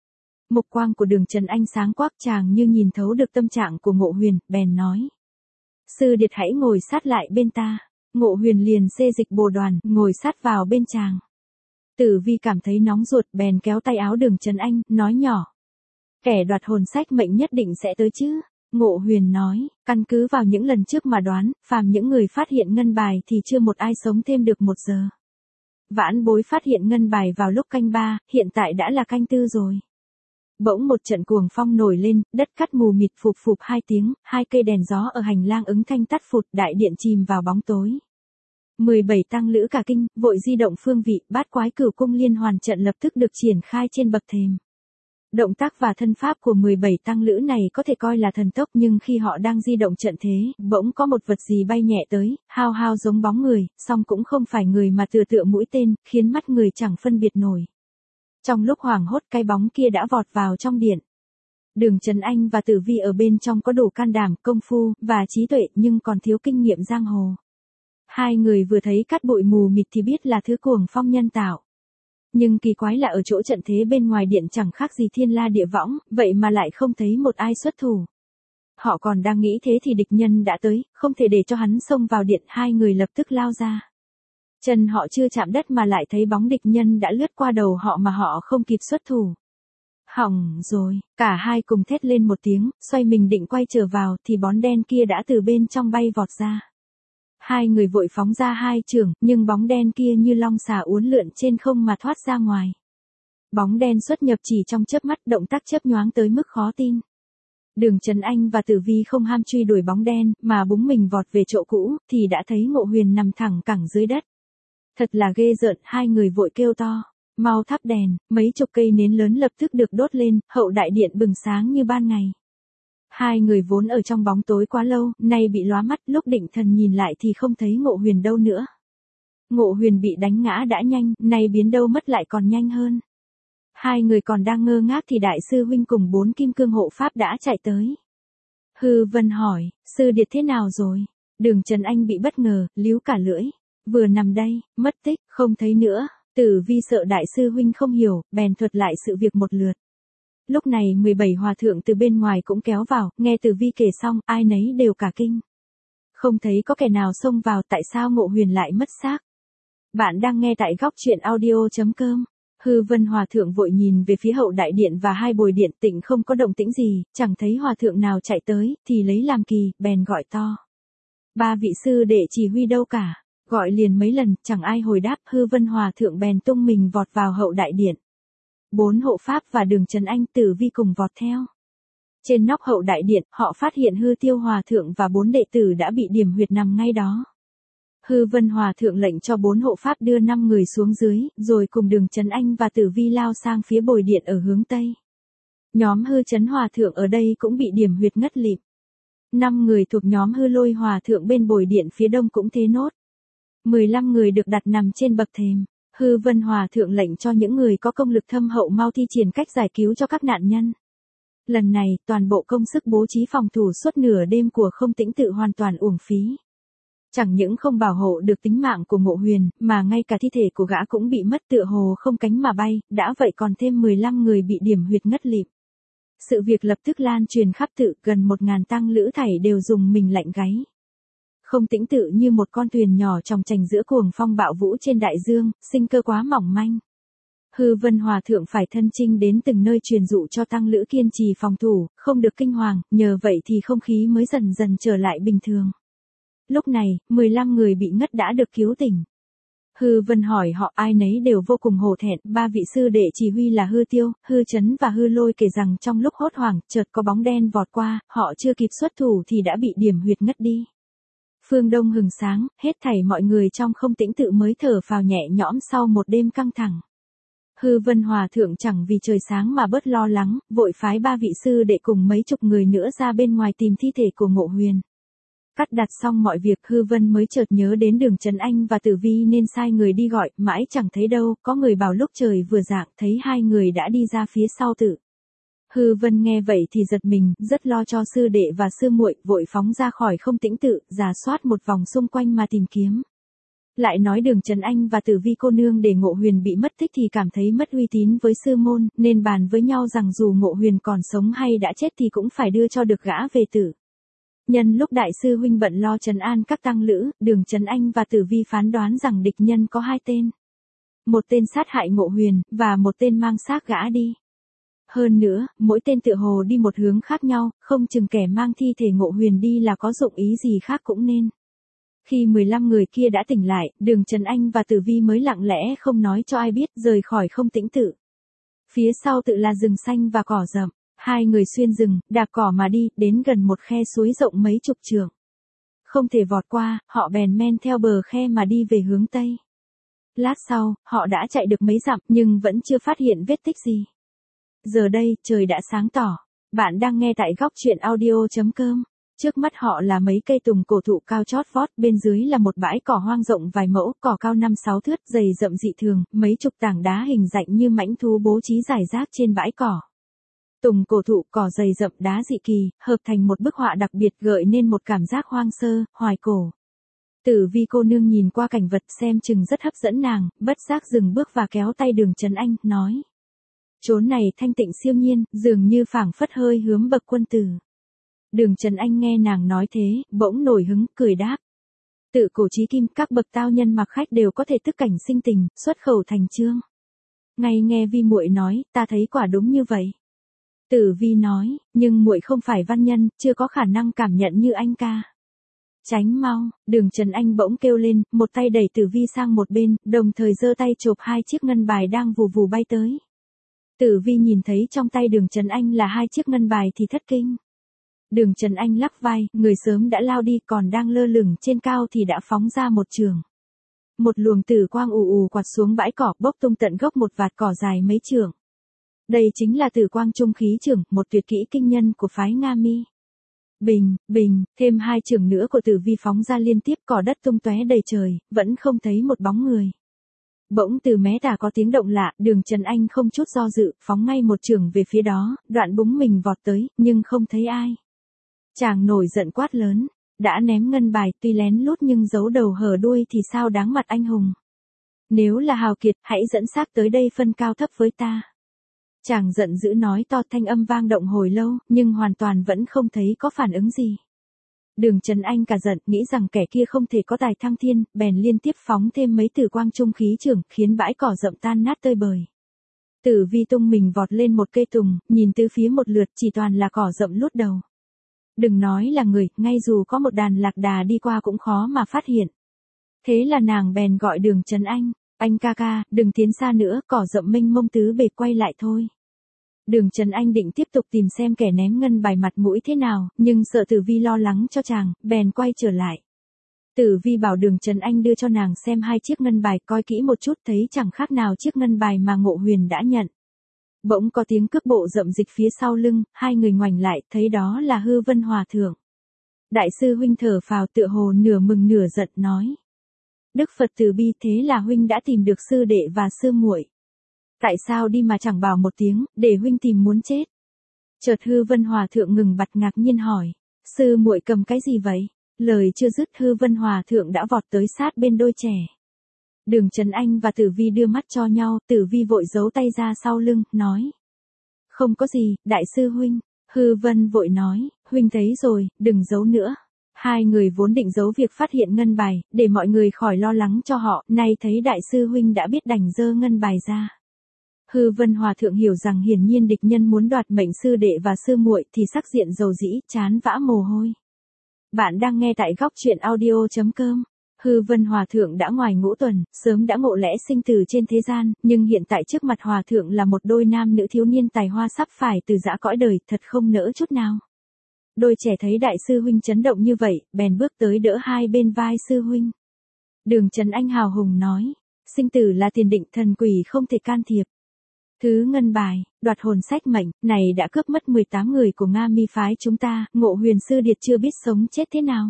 Mục quang của Đường Trần Anh sáng quắc, chàng như nhìn thấu được tâm trạng của Ngộ Huyền, bèn nói. Sư điệt hãy ngồi sát lại bên ta. Ngộ Huyền liền xê dịch bồ đoàn, ngồi sát vào bên chàng. Tử Vi cảm thấy nóng ruột, bèn kéo tay áo Đường Trần Anh, nói nhỏ. Kẻ đoạt hồn sách mệnh nhất định sẽ tới chứ. Ngộ Huyền nói, căn cứ vào những lần trước mà đoán, phàm những người phát hiện ngân bài thì chưa một ai sống thêm được một giờ. Vãn bối phát hiện ngân bài vào lúc canh ba, hiện tại đã là canh tư rồi. Bỗng một trận cuồng phong nổi lên, đất cắt mù mịt, phụp phụp hai tiếng, hai cây đèn gió ở hành lang ứng thanh tắt phụt, đại điện chìm vào bóng tối. mười bảy tăng lữ cả kinh, vội di động phương vị, Bát Quái Cửu Cung liên hoàn trận lập tức được triển khai trên bậc thềm. Động tác và thân pháp của mười bảy tăng lữ này có thể coi là thần tốc, nhưng khi họ đang di động trận thế, bỗng có một vật gì bay nhẹ tới, hao hao giống bóng người, song cũng không phải người mà tựa tựa mũi tên, khiến mắt người chẳng phân biệt nổi. Trong lúc hoảng hốt, cái bóng kia đã vọt vào trong điện. Đường Trần Anh và Tử Vi ở bên trong có đủ can đảm, công phu, và trí tuệ, nhưng còn thiếu kinh nghiệm giang hồ. Hai người vừa thấy cát bụi mù mịt thì biết là thứ cuồng phong nhân tạo. Nhưng kỳ quái là ở chỗ trận thế bên ngoài điện chẳng khác gì thiên la địa võng, vậy mà lại không thấy một ai xuất thủ. Họ còn đang nghĩ thế thì địch nhân đã tới, không thể để cho hắn xông vào điện, hai người lập tức lao ra. Chân họ chưa chạm đất mà lại thấy bóng địch nhân đã lướt qua đầu họ mà họ không kịp xuất thủ. Hỏng rồi, cả hai cùng thét lên một tiếng, xoay mình định quay trở vào thì bóng đen kia đã từ bên trong bay vọt ra. Hai người vội phóng ra hai chưởng, nhưng bóng đen kia như long xà uốn lượn trên không mà thoát ra ngoài. Bóng đen xuất nhập chỉ trong chớp mắt, động tác chớp nhoáng tới mức khó tin. Đường Trần Anh và Tử Vi không ham truy đuổi bóng đen, mà búng mình vọt về chỗ cũ, thì đã thấy Ngộ Huyền nằm thẳng cẳng dưới đất. Thật là ghê rợn, hai người vội kêu to. Mau thắp đèn, mấy chục cây nến lớn lập tức được đốt lên, hậu đại điện bừng sáng như ban ngày. Hai người vốn ở trong bóng tối quá lâu, nay bị lóa mắt, lúc định thần nhìn lại thì không thấy Ngộ Huyền đâu nữa. Ngộ Huyền bị đánh ngã đã nhanh, nay biến đâu mất lại còn nhanh hơn. Hai người còn đang ngơ ngác thì đại sư huynh cùng bốn kim cương hộ pháp đã chạy tới. Hư Vân hỏi, sư điệt thế nào rồi? Đường Trần Anh bị bất ngờ, líu cả lưỡi. Vừa nằm đây, mất tích, không thấy nữa. Tử Vi sợ đại sư huynh không hiểu, bèn thuật lại sự việc một lượt. Lúc này mười bảy hòa thượng từ bên ngoài cũng kéo vào, nghe Tử Vi kể xong, ai nấy đều cả kinh. Không thấy có kẻ nào xông vào, tại sao Ngộ Huyền lại mất xác? Bạn đang nghe tại góc truyện audio chấm com. Hư Vân hòa thượng vội nhìn về phía hậu đại điện và hai bồi điện, tịnh không có động tĩnh gì, chẳng thấy hòa thượng nào chạy tới, thì lấy làm kỳ, bèn gọi to. Ba vị sư đệ chỉ huy đâu cả? Gọi liền mấy lần, chẳng ai hồi đáp, Hư Vân hòa thượng bèn tung mình vọt vào hậu đại điện. Bốn hộ pháp và Đường Trần Anh, Tử Vi cùng vọt theo. Trên nóc hậu đại điện, họ phát hiện Hư Tiêu Hòa Thượng và bốn đệ tử đã bị điểm huyệt nằm ngay đó. Hư Vân Hòa Thượng lệnh cho bốn hộ pháp đưa năm người xuống dưới, rồi cùng Đường Chấn Anh và Tử Vi lao sang phía bồi điện ở hướng Tây. Nhóm Hư Chấn Hòa Thượng ở đây cũng bị điểm huyệt ngất lịm. Năm người thuộc nhóm Hư Lôi Hòa Thượng bên bồi điện phía đông cũng thế nốt. mười lăm người được đặt nằm trên bậc thềm. Hư Vân Hòa Thượng lệnh cho những người có công lực thâm hậu mau thi triển cách giải cứu cho các nạn nhân. Lần này, toàn bộ công sức bố trí phòng thủ suốt nửa đêm của Không Tĩnh Tự hoàn toàn uổng phí. Chẳng những không bảo hộ được tính mạng của Ngộ Huyền, mà ngay cả thi thể của gã cũng bị mất tựa hồ không cánh mà bay, đã vậy còn thêm mười lăm người bị điểm huyệt ngất lịm. Sự việc lập tức lan truyền khắp tự, gần một ngàn tăng lữ thảy đều dùng mình lạnh gáy. Không Tĩnh Tự như một con thuyền nhỏ chòng chành giữa cuồng phong bạo vũ trên đại dương, sinh cơ quá mỏng manh. Hư Vân Hòa Thượng phải thân chinh đến từng nơi truyền dụ cho tăng lữ kiên trì phòng thủ, không được kinh hoàng, nhờ vậy thì không khí mới dần dần trở lại bình thường. Lúc này, mười lăm người bị ngất đã được cứu tỉnh. Hư Vân hỏi họ, ai nấy đều vô cùng hổ thẹn, ba vị sư đệ chỉ huy là Hư Tiêu, Hư Chấn và Hư Lôi kể rằng trong lúc hốt hoảng, chợt có bóng đen vọt qua, họ chưa kịp xuất thủ thì đã bị điểm huyệt ngất đi. Phương Đông hừng sáng, hết thảy mọi người trong Không Tĩnh Tự mới thở phào nhẹ nhõm sau một đêm căng thẳng. Hư Vân Hòa Thượng chẳng vì trời sáng mà bớt lo lắng, vội phái ba vị sư đệ cùng mấy chục người nữa ra bên ngoài tìm thi thể của Ngộ Huyền. Cắt đặt xong mọi việc, Hư Vân mới chợt nhớ đến Đường Chấn Anh và Tử Vi nên sai người đi gọi, mãi chẳng thấy đâu, có người bảo lúc trời vừa rạng thấy hai người đã đi ra phía sau tự. Hư Vân nghe vậy thì giật mình, rất lo cho sư đệ và sư muội, vội phóng ra khỏi Không Tĩnh Tự, rà soát một vòng xung quanh mà tìm kiếm. Lại nói Đường Chấn Anh và Tử Vi cô nương để Ngộ Huyền bị mất tích thì cảm thấy mất uy tín với sư môn, nên bàn với nhau rằng dù Ngộ Huyền còn sống hay đã chết thì cũng phải đưa cho được gã về tử. Nhân lúc đại sư huynh bận lo trấn an các tăng lữ, Đường Chấn Anh và Tử Vi phán đoán rằng địch nhân có hai tên. Một tên sát hại Ngộ Huyền, và một tên mang xác gã đi. Hơn nữa, mỗi tên tựa hồ đi một hướng khác nhau, không chừng kẻ mang thi thể Ngộ Huyền đi là có dụng ý gì khác cũng nên. Khi mười lăm người kia đã tỉnh lại, Đường Chấn Anh và Tử Vi mới lặng lẽ không nói cho ai biết, rời khỏi Không Tĩnh Tự. Phía sau tự là rừng xanh và cỏ rậm. Hai người xuyên rừng, đạp cỏ mà đi, đến gần một khe suối rộng mấy chục trượng. Không thể vọt qua, họ bèn men theo bờ khe mà đi về hướng Tây. Lát sau, họ đã chạy được mấy dặm, nhưng vẫn chưa phát hiện vết tích gì. Giờ đây, trời đã sáng tỏ. Bạn đang nghe tại góc truyện audio chấm com. Trước mắt họ là mấy cây tùng cổ thụ cao chót vót, bên dưới là một bãi cỏ hoang rộng vài mẫu, cỏ cao năm sáu thước, dày rậm dị thường, mấy chục tảng đá hình rạnh như mãnh thú bố trí rải rác trên bãi cỏ. Tùng cổ thụ, cỏ dày rậm, đá dị kỳ, hợp thành một bức họa đặc biệt gợi nên một cảm giác hoang sơ, hoài cổ. Tử Vi cô nương nhìn qua cảnh vật xem chừng rất hấp dẫn nàng, bất giác dừng bước và kéo tay Đường Chấn Anh, nói. Chốn này thanh tịnh siêu nhiên, dường như phảng phất hơi hướng bậc quân tử. Đường Chấn Anh nghe nàng nói thế, bỗng nổi hứng, cười đáp. Tự cổ chí kim, các bậc tao nhân mặc khách đều có thể tức cảnh sinh tình, xuất khẩu thành chương. Ngay nghe Vi muội nói, ta thấy quả đúng như vậy. Tử Vi nói, nhưng muội không phải văn nhân, chưa có khả năng cảm nhận như anh ca. Tránh mau, Đường Chấn Anh bỗng kêu lên, một tay đẩy Tử Vi sang một bên, đồng thời giơ tay chộp hai chiếc ngân bài đang vù vù bay tới. Tử Vi nhìn thấy trong tay Đường Chấn Anh là hai chiếc ngân bài thì thất kinh. Đường Chấn Anh lắc vai, người sớm đã lao đi, còn đang lơ lửng trên cao thì đã phóng ra một trường. Một luồng tử quang ù ù quạt xuống bãi cỏ, bốc tung tận gốc một vạt cỏ dài mấy trượng. Đây chính là tử quang trung khí trưởng, một tuyệt kỹ kinh nhân của phái Nga Mi. Bình, bình, thêm hai trường nữa của Tử Vi phóng ra liên tiếp, cỏ đất tung tóe đầy trời, vẫn không thấy một bóng người. Bỗng từ mé tả có tiếng động lạ, Đường Chấn Anh không chút do dự, phóng ngay một trường về phía đó, đoạn búng mình vọt tới, nhưng không thấy ai. Chàng nổi giận quát lớn, đã ném ngân bài, tuy lén lút nhưng giấu đầu hở đuôi thì sao đáng mặt anh hùng. Nếu là hào kiệt, hãy dẫn xác tới đây phân cao thấp với ta. Chàng giận dữ nói to, thanh âm vang động hồi lâu, nhưng hoàn toàn vẫn không thấy có phản ứng gì. Đường Chấn Anh cả giận, nghĩ rằng kẻ kia không thể có tài thăng thiên, bèn liên tiếp phóng thêm mấy tử quang trung khí trưởng, khiến bãi cỏ rậm tan nát tơi bời. Tử Vi tung mình vọt lên một cây tùng, nhìn từ phía một lượt chỉ toàn là cỏ rậm lút đầu. Đừng nói là người, ngay dù có một đàn lạc đà đi qua cũng khó mà phát hiện. Thế là nàng bèn gọi Đường Chấn Anh, anh ca ca, đừng tiến xa nữa, cỏ rậm mênh mông tứ bề, quay lại thôi. Đường Trấn Anh định tiếp tục tìm xem kẻ ném ngân bài mặt mũi thế nào, nhưng sợ Tử Vi lo lắng cho chàng, bèn quay trở lại. Tử Vi bảo Đường Trấn Anh đưa cho nàng xem hai chiếc ngân bài, coi kỹ một chút thấy chẳng khác nào chiếc ngân bài mà Ngộ Huyền đã nhận. Bỗng có tiếng cước bộ rậm rịch phía sau lưng, hai người ngoảnh lại, thấy đó là Hư Vân Hòa Thượng. Đại sư huynh thở phào tựa hồ nửa mừng nửa giận nói. Đức Phật từ bi, thế là huynh đã tìm được sư đệ và sư muội. Tại sao đi mà chẳng bảo một tiếng, để huynh tìm muốn chết. Chợt Hư Vân Hòa Thượng ngừng bặt ngạc nhiên hỏi. Sư muội cầm cái gì vậy? Lời chưa dứt Hư Vân Hòa Thượng đã vọt tới sát bên đôi trẻ. Đường Trấn Anh và Tử Vi đưa mắt cho nhau, Tử Vi vội giấu tay ra sau lưng, nói. Không có gì, đại sư huynh. Hư Vân vội nói, huynh thấy rồi, đừng giấu nữa. Hai người vốn định giấu việc phát hiện ngân bài, để mọi người khỏi lo lắng cho họ, nay thấy đại sư huynh đã biết đành dơ ngân bài ra. Hư Vân Hòa Thượng hiểu rằng hiển nhiên địch nhân muốn đoạt mệnh sư đệ và sư muội thì sắc diện dầu dĩ, chán vã mồ hôi. Bạn đang nghe tại góc truyện audio chấm com. Hư Vân Hòa Thượng đã ngoài ngũ tuần, sớm đã ngộ lẽ sinh tử trên thế gian, nhưng hiện tại trước mặt Hòa Thượng là một đôi nam nữ thiếu niên tài hoa sắp phải từ giã cõi đời, thật không nỡ chút nào. Đôi trẻ thấy đại sư huynh chấn động như vậy, bèn bước tới đỡ hai bên vai sư huynh. Đường Trấn Anh hào hùng nói, sinh tử là tiền định, thần quỷ không thể can thiệp. Thứ ngân bài, đoạt hồn sách mệnh, này đã cướp mất mười tám người của Nga Mi phái chúng ta, Ngộ Huyền sư điệt chưa biết sống chết thế nào.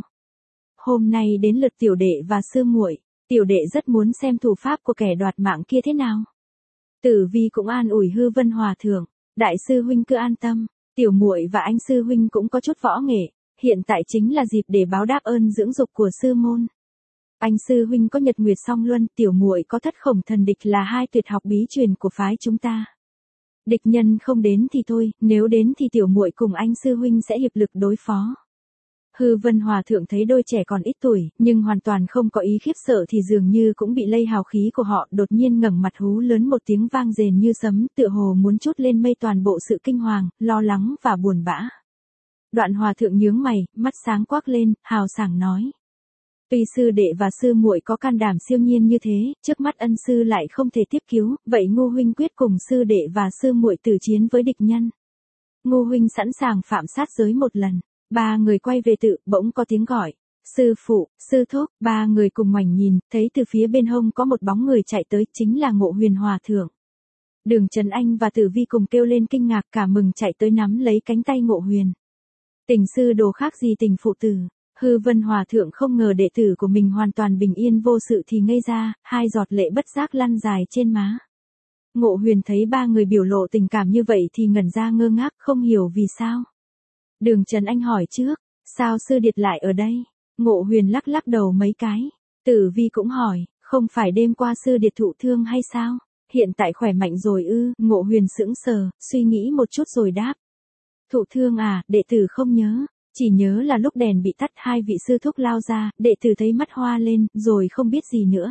Hôm nay đến lượt tiểu đệ và sư muội, tiểu đệ rất muốn xem thủ pháp của kẻ đoạt mạng kia thế nào. Tử Vi cũng an ủi Hư Vân Hòa Thượng, đại sư huynh cứ an tâm, tiểu muội và anh sư huynh cũng có chút võ nghệ, hiện tại chính là dịp để báo đáp ơn dưỡng dục của sư môn. Anh sư huynh có Nhật Nguyệt Song Luân, tiểu muội có Thất Khổng Thần Địch là hai tuyệt học bí truyền của phái chúng ta. Địch nhân không đến thì thôi, nếu đến thì tiểu muội cùng anh sư huynh sẽ hiệp lực đối phó. Hư Vân Hòa Thượng thấy đôi trẻ còn ít tuổi, nhưng hoàn toàn không có ý khiếp sợ thì dường như cũng bị lây hào khí của họ, đột nhiên ngẩng mặt hú lớn một tiếng vang rền như sấm, tựa hồ muốn trút lên mây toàn bộ sự kinh hoàng, lo lắng và buồn bã. Đoạn Hòa Thượng nhướng mày, mắt sáng quắc lên, hào sảng nói. Tuy sư đệ và sư muội có can đảm siêu nhiên như thế, trước mắt ân sư lại không thể tiếp cứu, vậy Ngô huynh quyết cùng sư đệ và sư muội tử chiến với địch nhân. Ngô huynh sẵn sàng phạm sát giới một lần. Ba người quay về tự, bỗng có tiếng gọi. Sư phụ, sư thúc, ba người cùng ngoảnh nhìn, thấy từ phía bên hông có một bóng người chạy tới, chính là Ngộ Huyền Hòa Thượng. Đường Trấn Anh và Tử Vi cùng kêu lên kinh ngạc, cả mừng chạy tới nắm lấy cánh tay Ngộ Huyền. Tình sư đồ khác gì tình phụ tử. Hư Vân Hòa Thượng không ngờ đệ tử của mình hoàn toàn bình yên vô sự thì ngây ra, hai giọt lệ bất giác lăn dài trên má. Ngộ Huyền thấy ba người biểu lộ tình cảm như vậy thì ngẩn ra ngơ ngác, không hiểu vì sao. Đường Trấn Anh hỏi trước, sao sư điệt lại ở đây? Ngộ Huyền lắc lắc đầu mấy cái. Tử Vi cũng hỏi, không phải đêm qua sư điệt thụ thương hay sao? Hiện tại khỏe mạnh rồi ư? Ngộ Huyền sững sờ, suy nghĩ một chút rồi đáp. Thụ thương à, đệ tử không nhớ. Chỉ nhớ là lúc đèn bị tắt hai vị sư thúc lao ra, đệ tử thấy mắt hoa lên, rồi không biết gì nữa.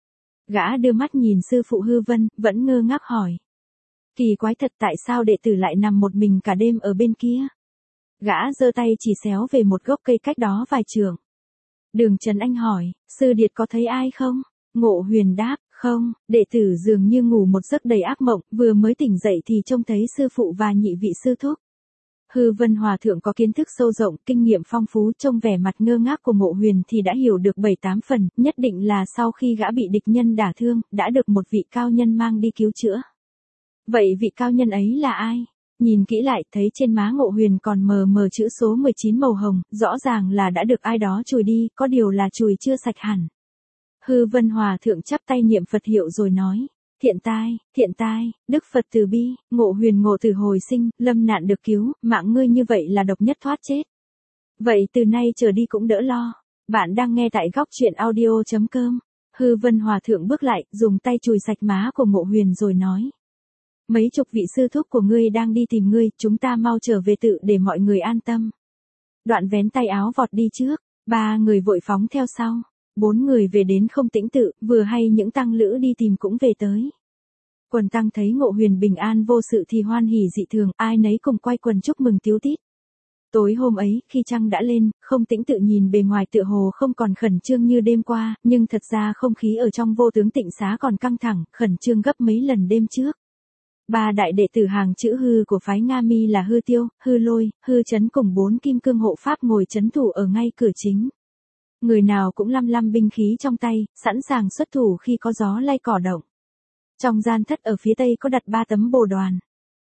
Gã đưa mắt nhìn sư phụ Hư Vân, vẫn ngơ ngác hỏi. Kỳ quái thật, tại sao đệ tử lại nằm một mình cả đêm ở bên kia? Gã giơ tay chỉ xéo về một gốc cây cách đó vài trượng. Đường Trấn Anh hỏi, sư điệt có thấy ai không? Ngộ Huyền đáp, không, đệ tử dường như ngủ một giấc đầy ác mộng, vừa mới tỉnh dậy thì trông thấy sư phụ và nhị vị sư thúc. Hư Vân Hòa Thượng có kiến thức sâu rộng, kinh nghiệm phong phú, trông vẻ mặt ngơ ngác của Ngộ Huyền thì đã hiểu được bảy tám phần, nhất định là sau khi gã bị địch nhân đả thương, đã được một vị cao nhân mang đi cứu chữa. Vậy vị cao nhân ấy là ai? Nhìn kỹ lại, thấy trên má Ngộ Huyền còn mờ mờ chữ số mười chín màu hồng, rõ ràng là đã được ai đó chùi đi, có điều là chùi chưa sạch hẳn. Hư Vân Hòa Thượng chắp tay niệm Phật hiệu rồi nói. Thiện tai, thiện tai, Đức Phật từ bi, Ngộ Huyền ngộ từ hồi sinh, lâm nạn được cứu, mạng ngươi như vậy là độc nhất thoát chết. Vậy từ nay trở đi cũng đỡ lo. Bạn đang nghe tại góc truyện audio chấm com. Hư Vân Hòa Thượng bước lại, dùng tay chùi sạch má của Ngộ Huyền rồi nói. Mấy chục vị sư thúc của ngươi đang đi tìm ngươi, chúng ta mau trở về tự để mọi người an tâm. Đoạn vén tay áo vọt đi trước, ba người vội phóng theo sau. Bốn người về đến Không Tĩnh Tự, vừa hay những tăng lữ đi tìm cũng về tới. Quần tăng thấy Ngộ Huyền bình an vô sự thì hoan hỉ dị thường, ai nấy cùng quay quần chúc mừng tíu tít. Tối hôm ấy, khi trăng đã lên, Không Tĩnh Tự nhìn bề ngoài tựa hồ không còn khẩn trương như đêm qua, nhưng thật ra không khí ở trong Vô Tướng Tịnh Xá còn căng thẳng, khẩn trương gấp mấy lần đêm trước. Ba đại đệ tử hàng chữ hư của phái Nga Mi là Hư Tiêu, Hư Lôi, Hư Chấn cùng bốn kim cương hộ pháp ngồi chấn thủ ở ngay cửa chính. Người nào cũng lăm lăm binh khí trong tay, sẵn sàng xuất thủ khi có gió lay cỏ động. Trong gian thất ở phía tây có đặt ba tấm bồ đoàn.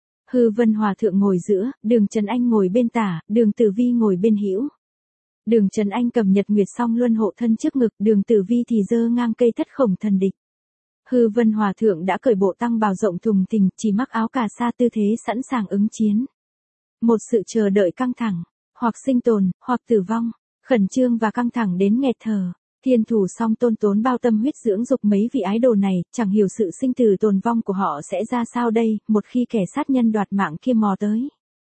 Hư Vân Hòa Thượng ngồi giữa, Đường Trần Anh ngồi bên tả, Đường Tử Vi ngồi bên hữu. Đường Trần Anh cầm nhật nguyệt song luân hộ thân trước ngực, Đường Tử Vi thì giơ ngang cây thất khổng thần địch. Hư Vân Hòa Thượng đã cởi bộ tăng bào rộng thùng thình, chỉ mắc áo cà sa tư thế sẵn sàng ứng chiến. Một sự chờ đợi căng thẳng, hoặc sinh tồn, hoặc tử vong, khẩn trương và căng thẳng đến nghẹt thở. Thiên thủ song tôn tốn bao tâm huyết dưỡng dục mấy vị ái đồ này, chẳng hiểu sự sinh tử tồn vong của họ sẽ ra sao đây, một khi kẻ sát nhân đoạt mạng kia mò tới.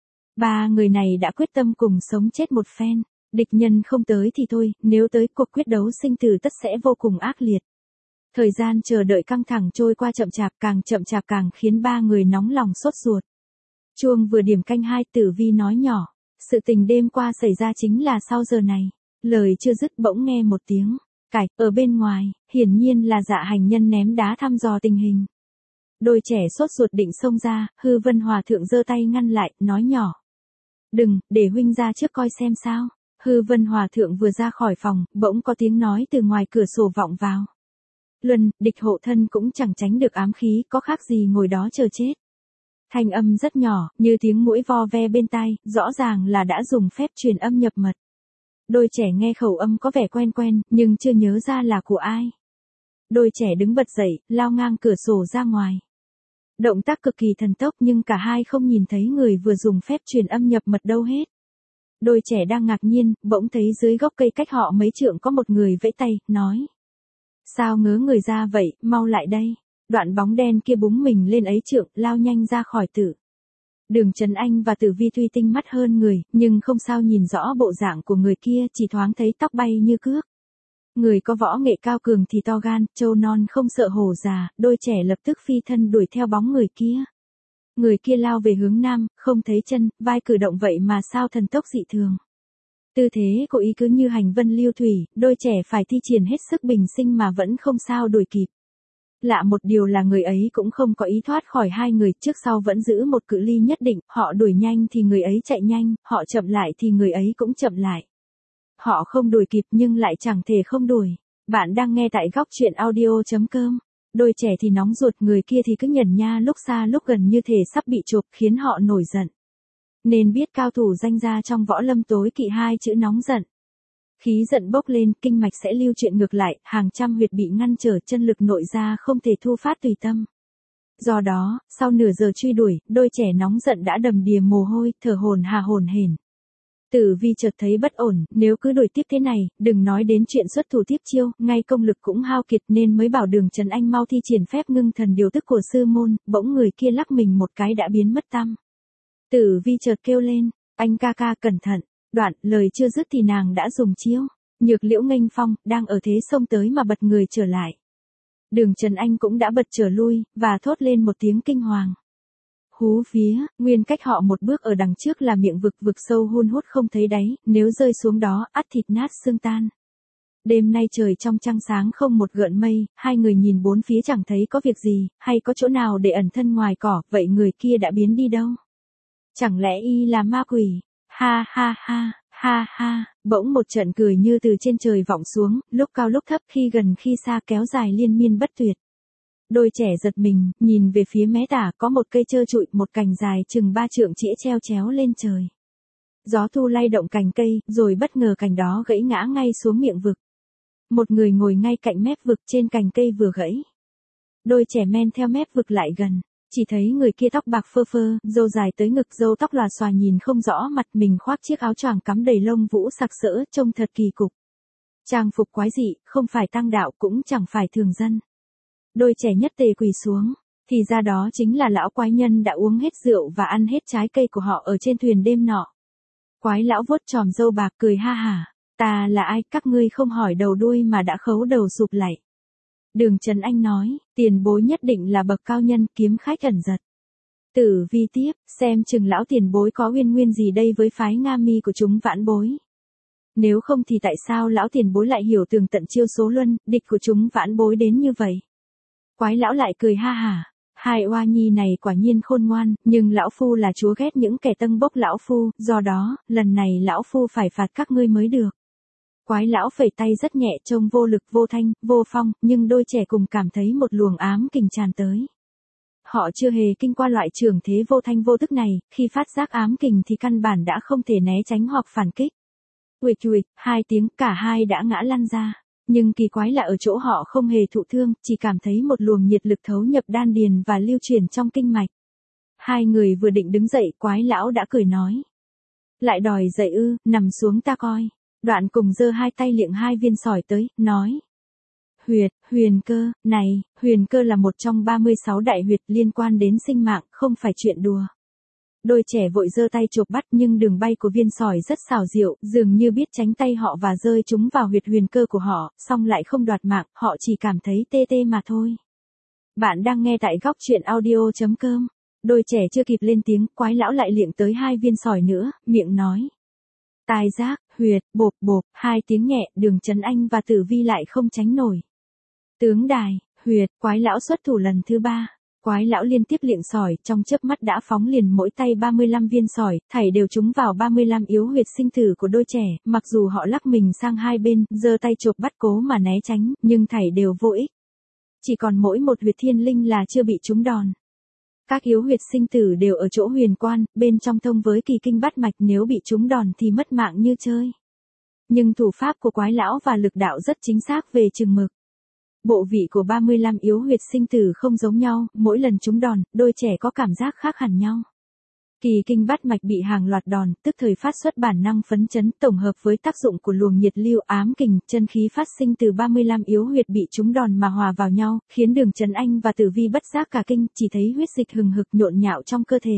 Ba người này đã quyết tâm cùng sống chết một phen, địch nhân không tới thì thôi, nếu tới cuộc quyết đấu sinh tử tất sẽ vô cùng ác liệt. Thời gian chờ đợi căng thẳng trôi qua chậm chạp, càng chậm chạp càng khiến ba người nóng lòng sốt ruột. Chuông vừa điểm canh hai, Tử Vi nói nhỏ, sự tình đêm qua xảy ra chính là sau giờ này. Lời chưa dứt bỗng nghe một tiếng cạch ở bên ngoài, hiển nhiên là Dạ Hành Nhân ném đá thăm dò tình hình. Đôi trẻ sốt ruột định xông ra, Hư Vân Hòa Thượng giơ tay ngăn lại, nói nhỏ. Đừng, để huynh ra trước coi xem sao. Hư Vân Hòa Thượng vừa ra khỏi phòng, bỗng có tiếng nói từ ngoài cửa sổ vọng vào. Luân, địch hộ thân cũng chẳng tránh được ám khí, có khác gì ngồi đó chờ chết. Thanh âm rất nhỏ, như tiếng muỗi vo ve bên tai, rõ ràng là đã dùng phép truyền âm nhập mật. Đôi trẻ nghe khẩu âm có vẻ quen quen, nhưng chưa nhớ ra là của ai. Đôi trẻ đứng bật dậy, lao ngang cửa sổ ra ngoài. Động tác cực kỳ thần tốc nhưng cả hai không nhìn thấy người vừa dùng phép truyền âm nhập mật đâu hết. Đôi trẻ đang ngạc nhiên, bỗng thấy dưới gốc cây cách họ mấy trượng có một người vẫy tay, nói. Sao ngớ người ra vậy, mau lại đây. Đoạn bóng đen kia búng mình lên ấy trượng, lao nhanh ra khỏi tử. Đường Trần Anh và Tử Vi tuy tinh mắt hơn người, nhưng không sao nhìn rõ bộ dạng của người kia, chỉ thoáng thấy tóc bay như cước. Người có võ nghệ cao cường thì to gan, trâu non không sợ hổ già, đôi trẻ lập tức phi thân đuổi theo bóng người kia. Người kia lao về hướng nam, không thấy chân, vai cử động vậy mà sao thần tốc dị thường. Tư thế của ý cứ như hành vân lưu thủy, đôi trẻ phải thi triển hết sức bình sinh mà vẫn không sao đuổi kịp. Lạ một điều là người ấy cũng không có ý thoát khỏi hai người, trước sau vẫn giữ một cự ly nhất định, họ đuổi nhanh thì người ấy chạy nhanh, họ chậm lại thì người ấy cũng chậm lại. Họ không đuổi kịp nhưng lại chẳng thể không đuổi. Bạn đang nghe tại góc truyện audio chấm com. Đôi trẻ thì nóng ruột, người kia thì cứ nhẩn nha lúc xa lúc gần như thể sắp bị chộp, khiến họ nổi giận. Nên biết cao thủ danh gia trong võ lâm tối kỵ hai chữ nóng giận. Khí giận bốc lên, kinh mạch sẽ lưu chuyển ngược lại, hàng trăm huyệt bị ngăn trở, chân lực nội ra không thể thu phát tùy tâm. Do đó, sau nửa giờ truy đuổi, đôi trẻ nóng giận đã đầm đìa mồ hôi, thở hổn hả hổn hển. Tử Vi chợt thấy bất ổn, nếu cứ đuổi tiếp thế này, đừng nói đến chuyện xuất thủ tiếp chiêu, ngay công lực cũng hao kiệt nên mới bảo Đường Trần Anh mau thi triển phép ngưng thần điều tức của sư môn, bỗng người kia lắc mình một cái đã biến mất tăm. Tử Vi chợt kêu lên, anh ca ca cẩn thận. Đoạn, lời chưa dứt thì nàng đã dùng chiêu. Nhược Liễu nghênh phong, đang ở thế xông tới mà bật người trở lại. Đường Trần Anh cũng đã bật trở lui, và thốt lên một tiếng kinh hoàng. Hú vía, nguyên cách họ một bước ở đằng trước là miệng vực vực sâu hun hút không thấy đáy, nếu rơi xuống đó, ắt thịt nát xương tan. Đêm nay trời trong trăng sáng không một gợn mây, hai người nhìn bốn phía chẳng thấy có việc gì, hay có chỗ nào để ẩn thân ngoài cỏ, vậy người kia đã biến đi đâu? Chẳng lẽ y là ma quỷ? Ha ha ha, ha ha, bỗng một trận cười như từ trên trời vọng xuống, lúc cao lúc thấp, khi gần khi xa, kéo dài liên miên bất tuyệt. Đôi trẻ giật mình, nhìn về phía mé tả, có một cây trơ trụi, một cành dài chừng ba trượng chĩa treo chéo lên trời. Gió thu lay động cành cây, rồi bất ngờ cành đó gãy ngã ngay xuống miệng vực. Một người ngồi ngay cạnh mép vực trên cành cây vừa gãy. Đôi trẻ men theo mép vực lại gần. Chỉ thấy người kia tóc bạc phơ phơ, râu dài tới ngực, râu tóc lòa xòa nhìn không rõ mặt, mình khoác chiếc áo choàng cắm đầy lông vũ sặc sỡ, trông thật kỳ cục. Trang phục quái dị, không phải tăng đạo cũng chẳng phải thường dân. Đôi trẻ nhất tề quỳ xuống, thì ra đó chính là lão quái nhân đã uống hết rượu và ăn hết trái cây của họ ở trên thuyền đêm nọ. Quái lão vuốt chòm râu bạc cười ha hả, ta là ai, các ngươi không hỏi đầu đuôi mà đã khấu đầu sụp lạy. Đường Trần Anh nói, tiền bối nhất định là bậc cao nhân, kiếm khách ẩn giật. Tử Vi tiếp, xem chừng lão tiền bối có uyên nguyên gì đây với phái Nga Mi của chúng vãn bối. Nếu không thì tại sao lão tiền bối lại hiểu tường tận chiêu số luân, địch của chúng vãn bối đến như vậy? Quái lão lại cười ha hả, Hai oa nhi này quả nhiên khôn ngoan, nhưng lão phu là chúa ghét những kẻ tâng bốc lão phu, do đó, lần này lão phu phải phạt các ngươi mới được. Quái lão phẩy tay rất nhẹ trông vô lực vô thanh, vô phong, nhưng đôi trẻ cùng cảm thấy một luồng ám kình tràn tới. Họ chưa hề kinh qua loại trường thế vô thanh vô tức này, khi phát giác ám kình thì căn bản đã không thể né tránh hoặc phản kích. Uịch uịch, hai tiếng, cả hai đã ngã lăn ra. Nhưng kỳ quái là ở chỗ họ không hề thụ thương, chỉ cảm thấy một luồng nhiệt lực thấu nhập đan điền và lưu chuyển trong kinh mạch. Hai người vừa định đứng dậy, quái lão đã cười nói. Lại đòi dậy ư, nằm xuống ta coi. Đoạn cùng giơ hai tay liệng hai viên sỏi tới, nói. Huyệt, huyền cơ, này, huyền cơ là một trong ba mươi sáu đại huyệt liên quan đến sinh mạng, không phải chuyện đùa. Đôi trẻ vội giơ tay chộp bắt nhưng đường bay của viên sỏi rất xảo diệu, dường như biết tránh tay họ và rơi chúng vào huyệt huyền cơ của họ, song lại không đoạt mạng, họ chỉ cảm thấy tê tê mà thôi. Bạn đang nghe tại góc truyện audio.com. Đôi trẻ chưa kịp lên tiếng, quái lão lại liệng tới hai viên sỏi nữa, miệng nói. Tai giác, huyệt, bộp bộp, hai tiếng nhẹ, Đường Trấn Anh và Tử Vi lại không tránh nổi. Tướng đài, huyệt, quái lão xuất thủ lần thứ ba. Quái lão liên tiếp liệng sỏi, trong chớp mắt đã phóng liền mỗi tay ba mươi lăm viên sỏi, thảy đều trúng vào ba mươi lăm yếu huyệt sinh tử của đôi trẻ, mặc dù họ lắc mình sang hai bên, giơ tay chộp bắt cố mà né tránh, nhưng thảy đều vô ích. Chỉ còn mỗi một huyệt thiên linh là chưa bị trúng đòn. Các yếu huyệt sinh tử đều ở chỗ huyền quan, bên trong thông với kỳ kinh bát mạch, nếu bị trúng đòn thì mất mạng như chơi. Nhưng thủ pháp của quái lão và lực đạo rất chính xác về chừng mực. Bộ vị của ba mươi lăm yếu huyệt sinh tử không giống nhau, mỗi lần trúng đòn, đôi trẻ có cảm giác khác hẳn nhau. Kỳ kinh bát mạch bị hàng loạt đòn, tức thời phát xuất bản năng phấn chấn, tổng hợp với tác dụng của luồng nhiệt lưu ám kình, chân khí phát sinh từ ba mươi lăm yếu huyệt bị trúng đòn mà hòa vào nhau, khiến Đường Trấn Anh và Tử Vi bất giác cả kinh, chỉ thấy huyết dịch hừng hực nhộn nhạo trong cơ thể.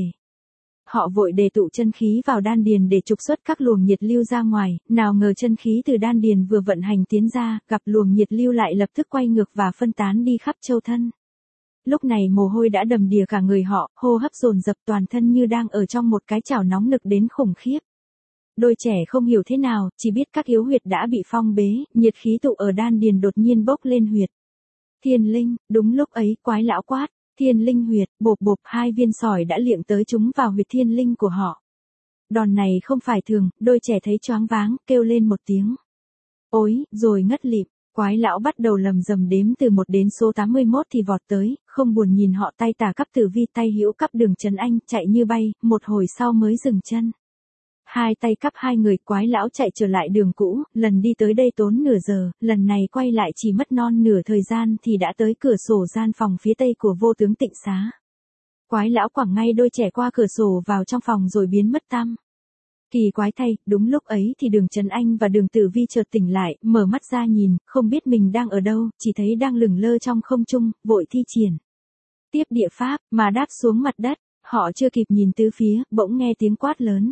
Họ vội đề tụ chân khí vào đan điền để trục xuất các luồng nhiệt lưu ra ngoài, nào ngờ chân khí từ đan điền vừa vận hành tiến ra, gặp luồng nhiệt lưu lại lập tức quay ngược và phân tán đi khắp châu thân. Lúc này mồ hôi đã đầm đìa cả người họ, hô hấp dồn dập, toàn thân như đang ở trong một cái chảo nóng nực đến khủng khiếp. Đôi trẻ không hiểu thế nào, chỉ biết các yếu huyệt đã bị phong bế, nhiệt khí tụ ở đan điền đột nhiên bốc lên huyệt. Thiên linh, đúng lúc ấy, quái lão quát. Thiên linh huyệt, bộp bộp, hai viên sỏi đã liệng tới chúng vào huyệt thiên linh của họ. Đòn này không phải thường, đôi trẻ thấy choáng váng, kêu lên một tiếng. Ôi, rồi ngất lịm, quái lão bắt đầu lầm rầm đếm từ một đến số tám mươi mốt thì vọt tới, không buồn nhìn họ, tay tả cắp Tử Vi, tay hữu cắp Đường Trấn Anh, chạy như bay, một hồi sau mới dừng chân. Hai tay cắp hai người, quái lão chạy trở lại đường cũ, lần đi tới đây tốn nửa giờ, lần này quay lại chỉ mất non nửa thời gian thì đã tới cửa sổ gian phòng phía tây của vô tướng Tịnh Xá. Quái lão quẳng ngay đôi trẻ qua cửa sổ vào trong phòng rồi biến mất tăm. Kỳ quái thay, đúng lúc ấy thì Đường Trấn Anh và Đường Tử Vi chợt tỉnh lại, mở mắt ra nhìn, không biết mình đang ở đâu, chỉ thấy đang lửng lơ trong không trung, vội thi triển tiếp địa pháp, mà đáp xuống mặt đất. Họ chưa kịp nhìn tứ phía, bỗng nghe tiếng quát lớn.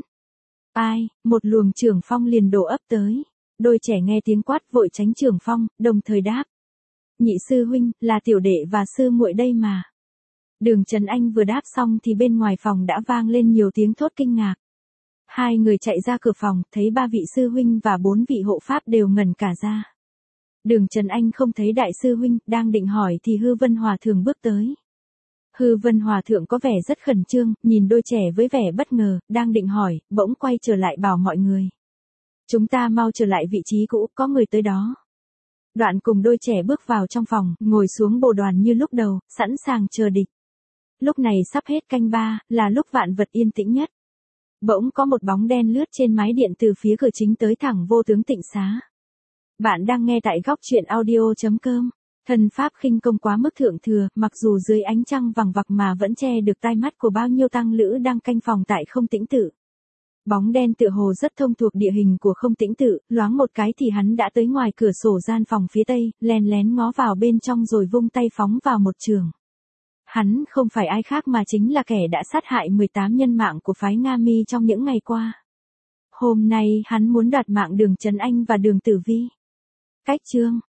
Ai, một luồng trường phong liền đổ ấp tới. Đôi trẻ nghe tiếng quát vội tránh trường phong, đồng thời đáp. Nhị sư huynh, là tiểu đệ và sư muội đây mà. Đường Trấn Anh vừa đáp xong thì bên ngoài phòng đã vang lên nhiều tiếng thốt kinh ngạc. Hai người chạy ra cửa phòng, thấy ba vị sư huynh và bốn vị hộ pháp đều ngẩn cả ra. Đường Trấn Anh không thấy đại sư huynh, đang định hỏi thì Hư Vân Hòa Thượng bước tới. Hư Vân Hòa Thượng có vẻ rất khẩn trương, nhìn đôi trẻ với vẻ bất ngờ, đang định hỏi, bỗng quay trở lại bảo mọi người. Chúng ta mau trở lại vị trí cũ, có người tới đó. Đoạn cùng đôi trẻ bước vào trong phòng, ngồi xuống bồ đoàn như lúc đầu, sẵn sàng chờ địch. Lúc này sắp hết canh ba, là lúc vạn vật yên tĩnh nhất. Bỗng có một bóng đen lướt trên mái điện từ phía cửa chính tới thẳng vô tướng Tịnh Xá. Bạn đang nghe tại góc truyện audio.com. Thần pháp khinh công quá mức thượng thừa, mặc dù dưới ánh trăng vằng vặc mà vẫn che được tai mắt của bao nhiêu tăng lữ đang canh phòng tại Không Tĩnh Tự. Bóng đen tựa hồ rất thông thuộc địa hình của Không Tĩnh Tự, loáng một cái thì hắn đã tới ngoài cửa sổ gian phòng phía tây, lén lén ngó vào bên trong rồi vung tay phóng vào một trường. Hắn không phải ai khác mà chính là kẻ đã sát hại mười tám nhân mạng của phái Nga Mi trong những ngày qua. Hôm nay hắn muốn đoạt mạng Đường Trấn Anh và Đường Tử Vi. Cách chương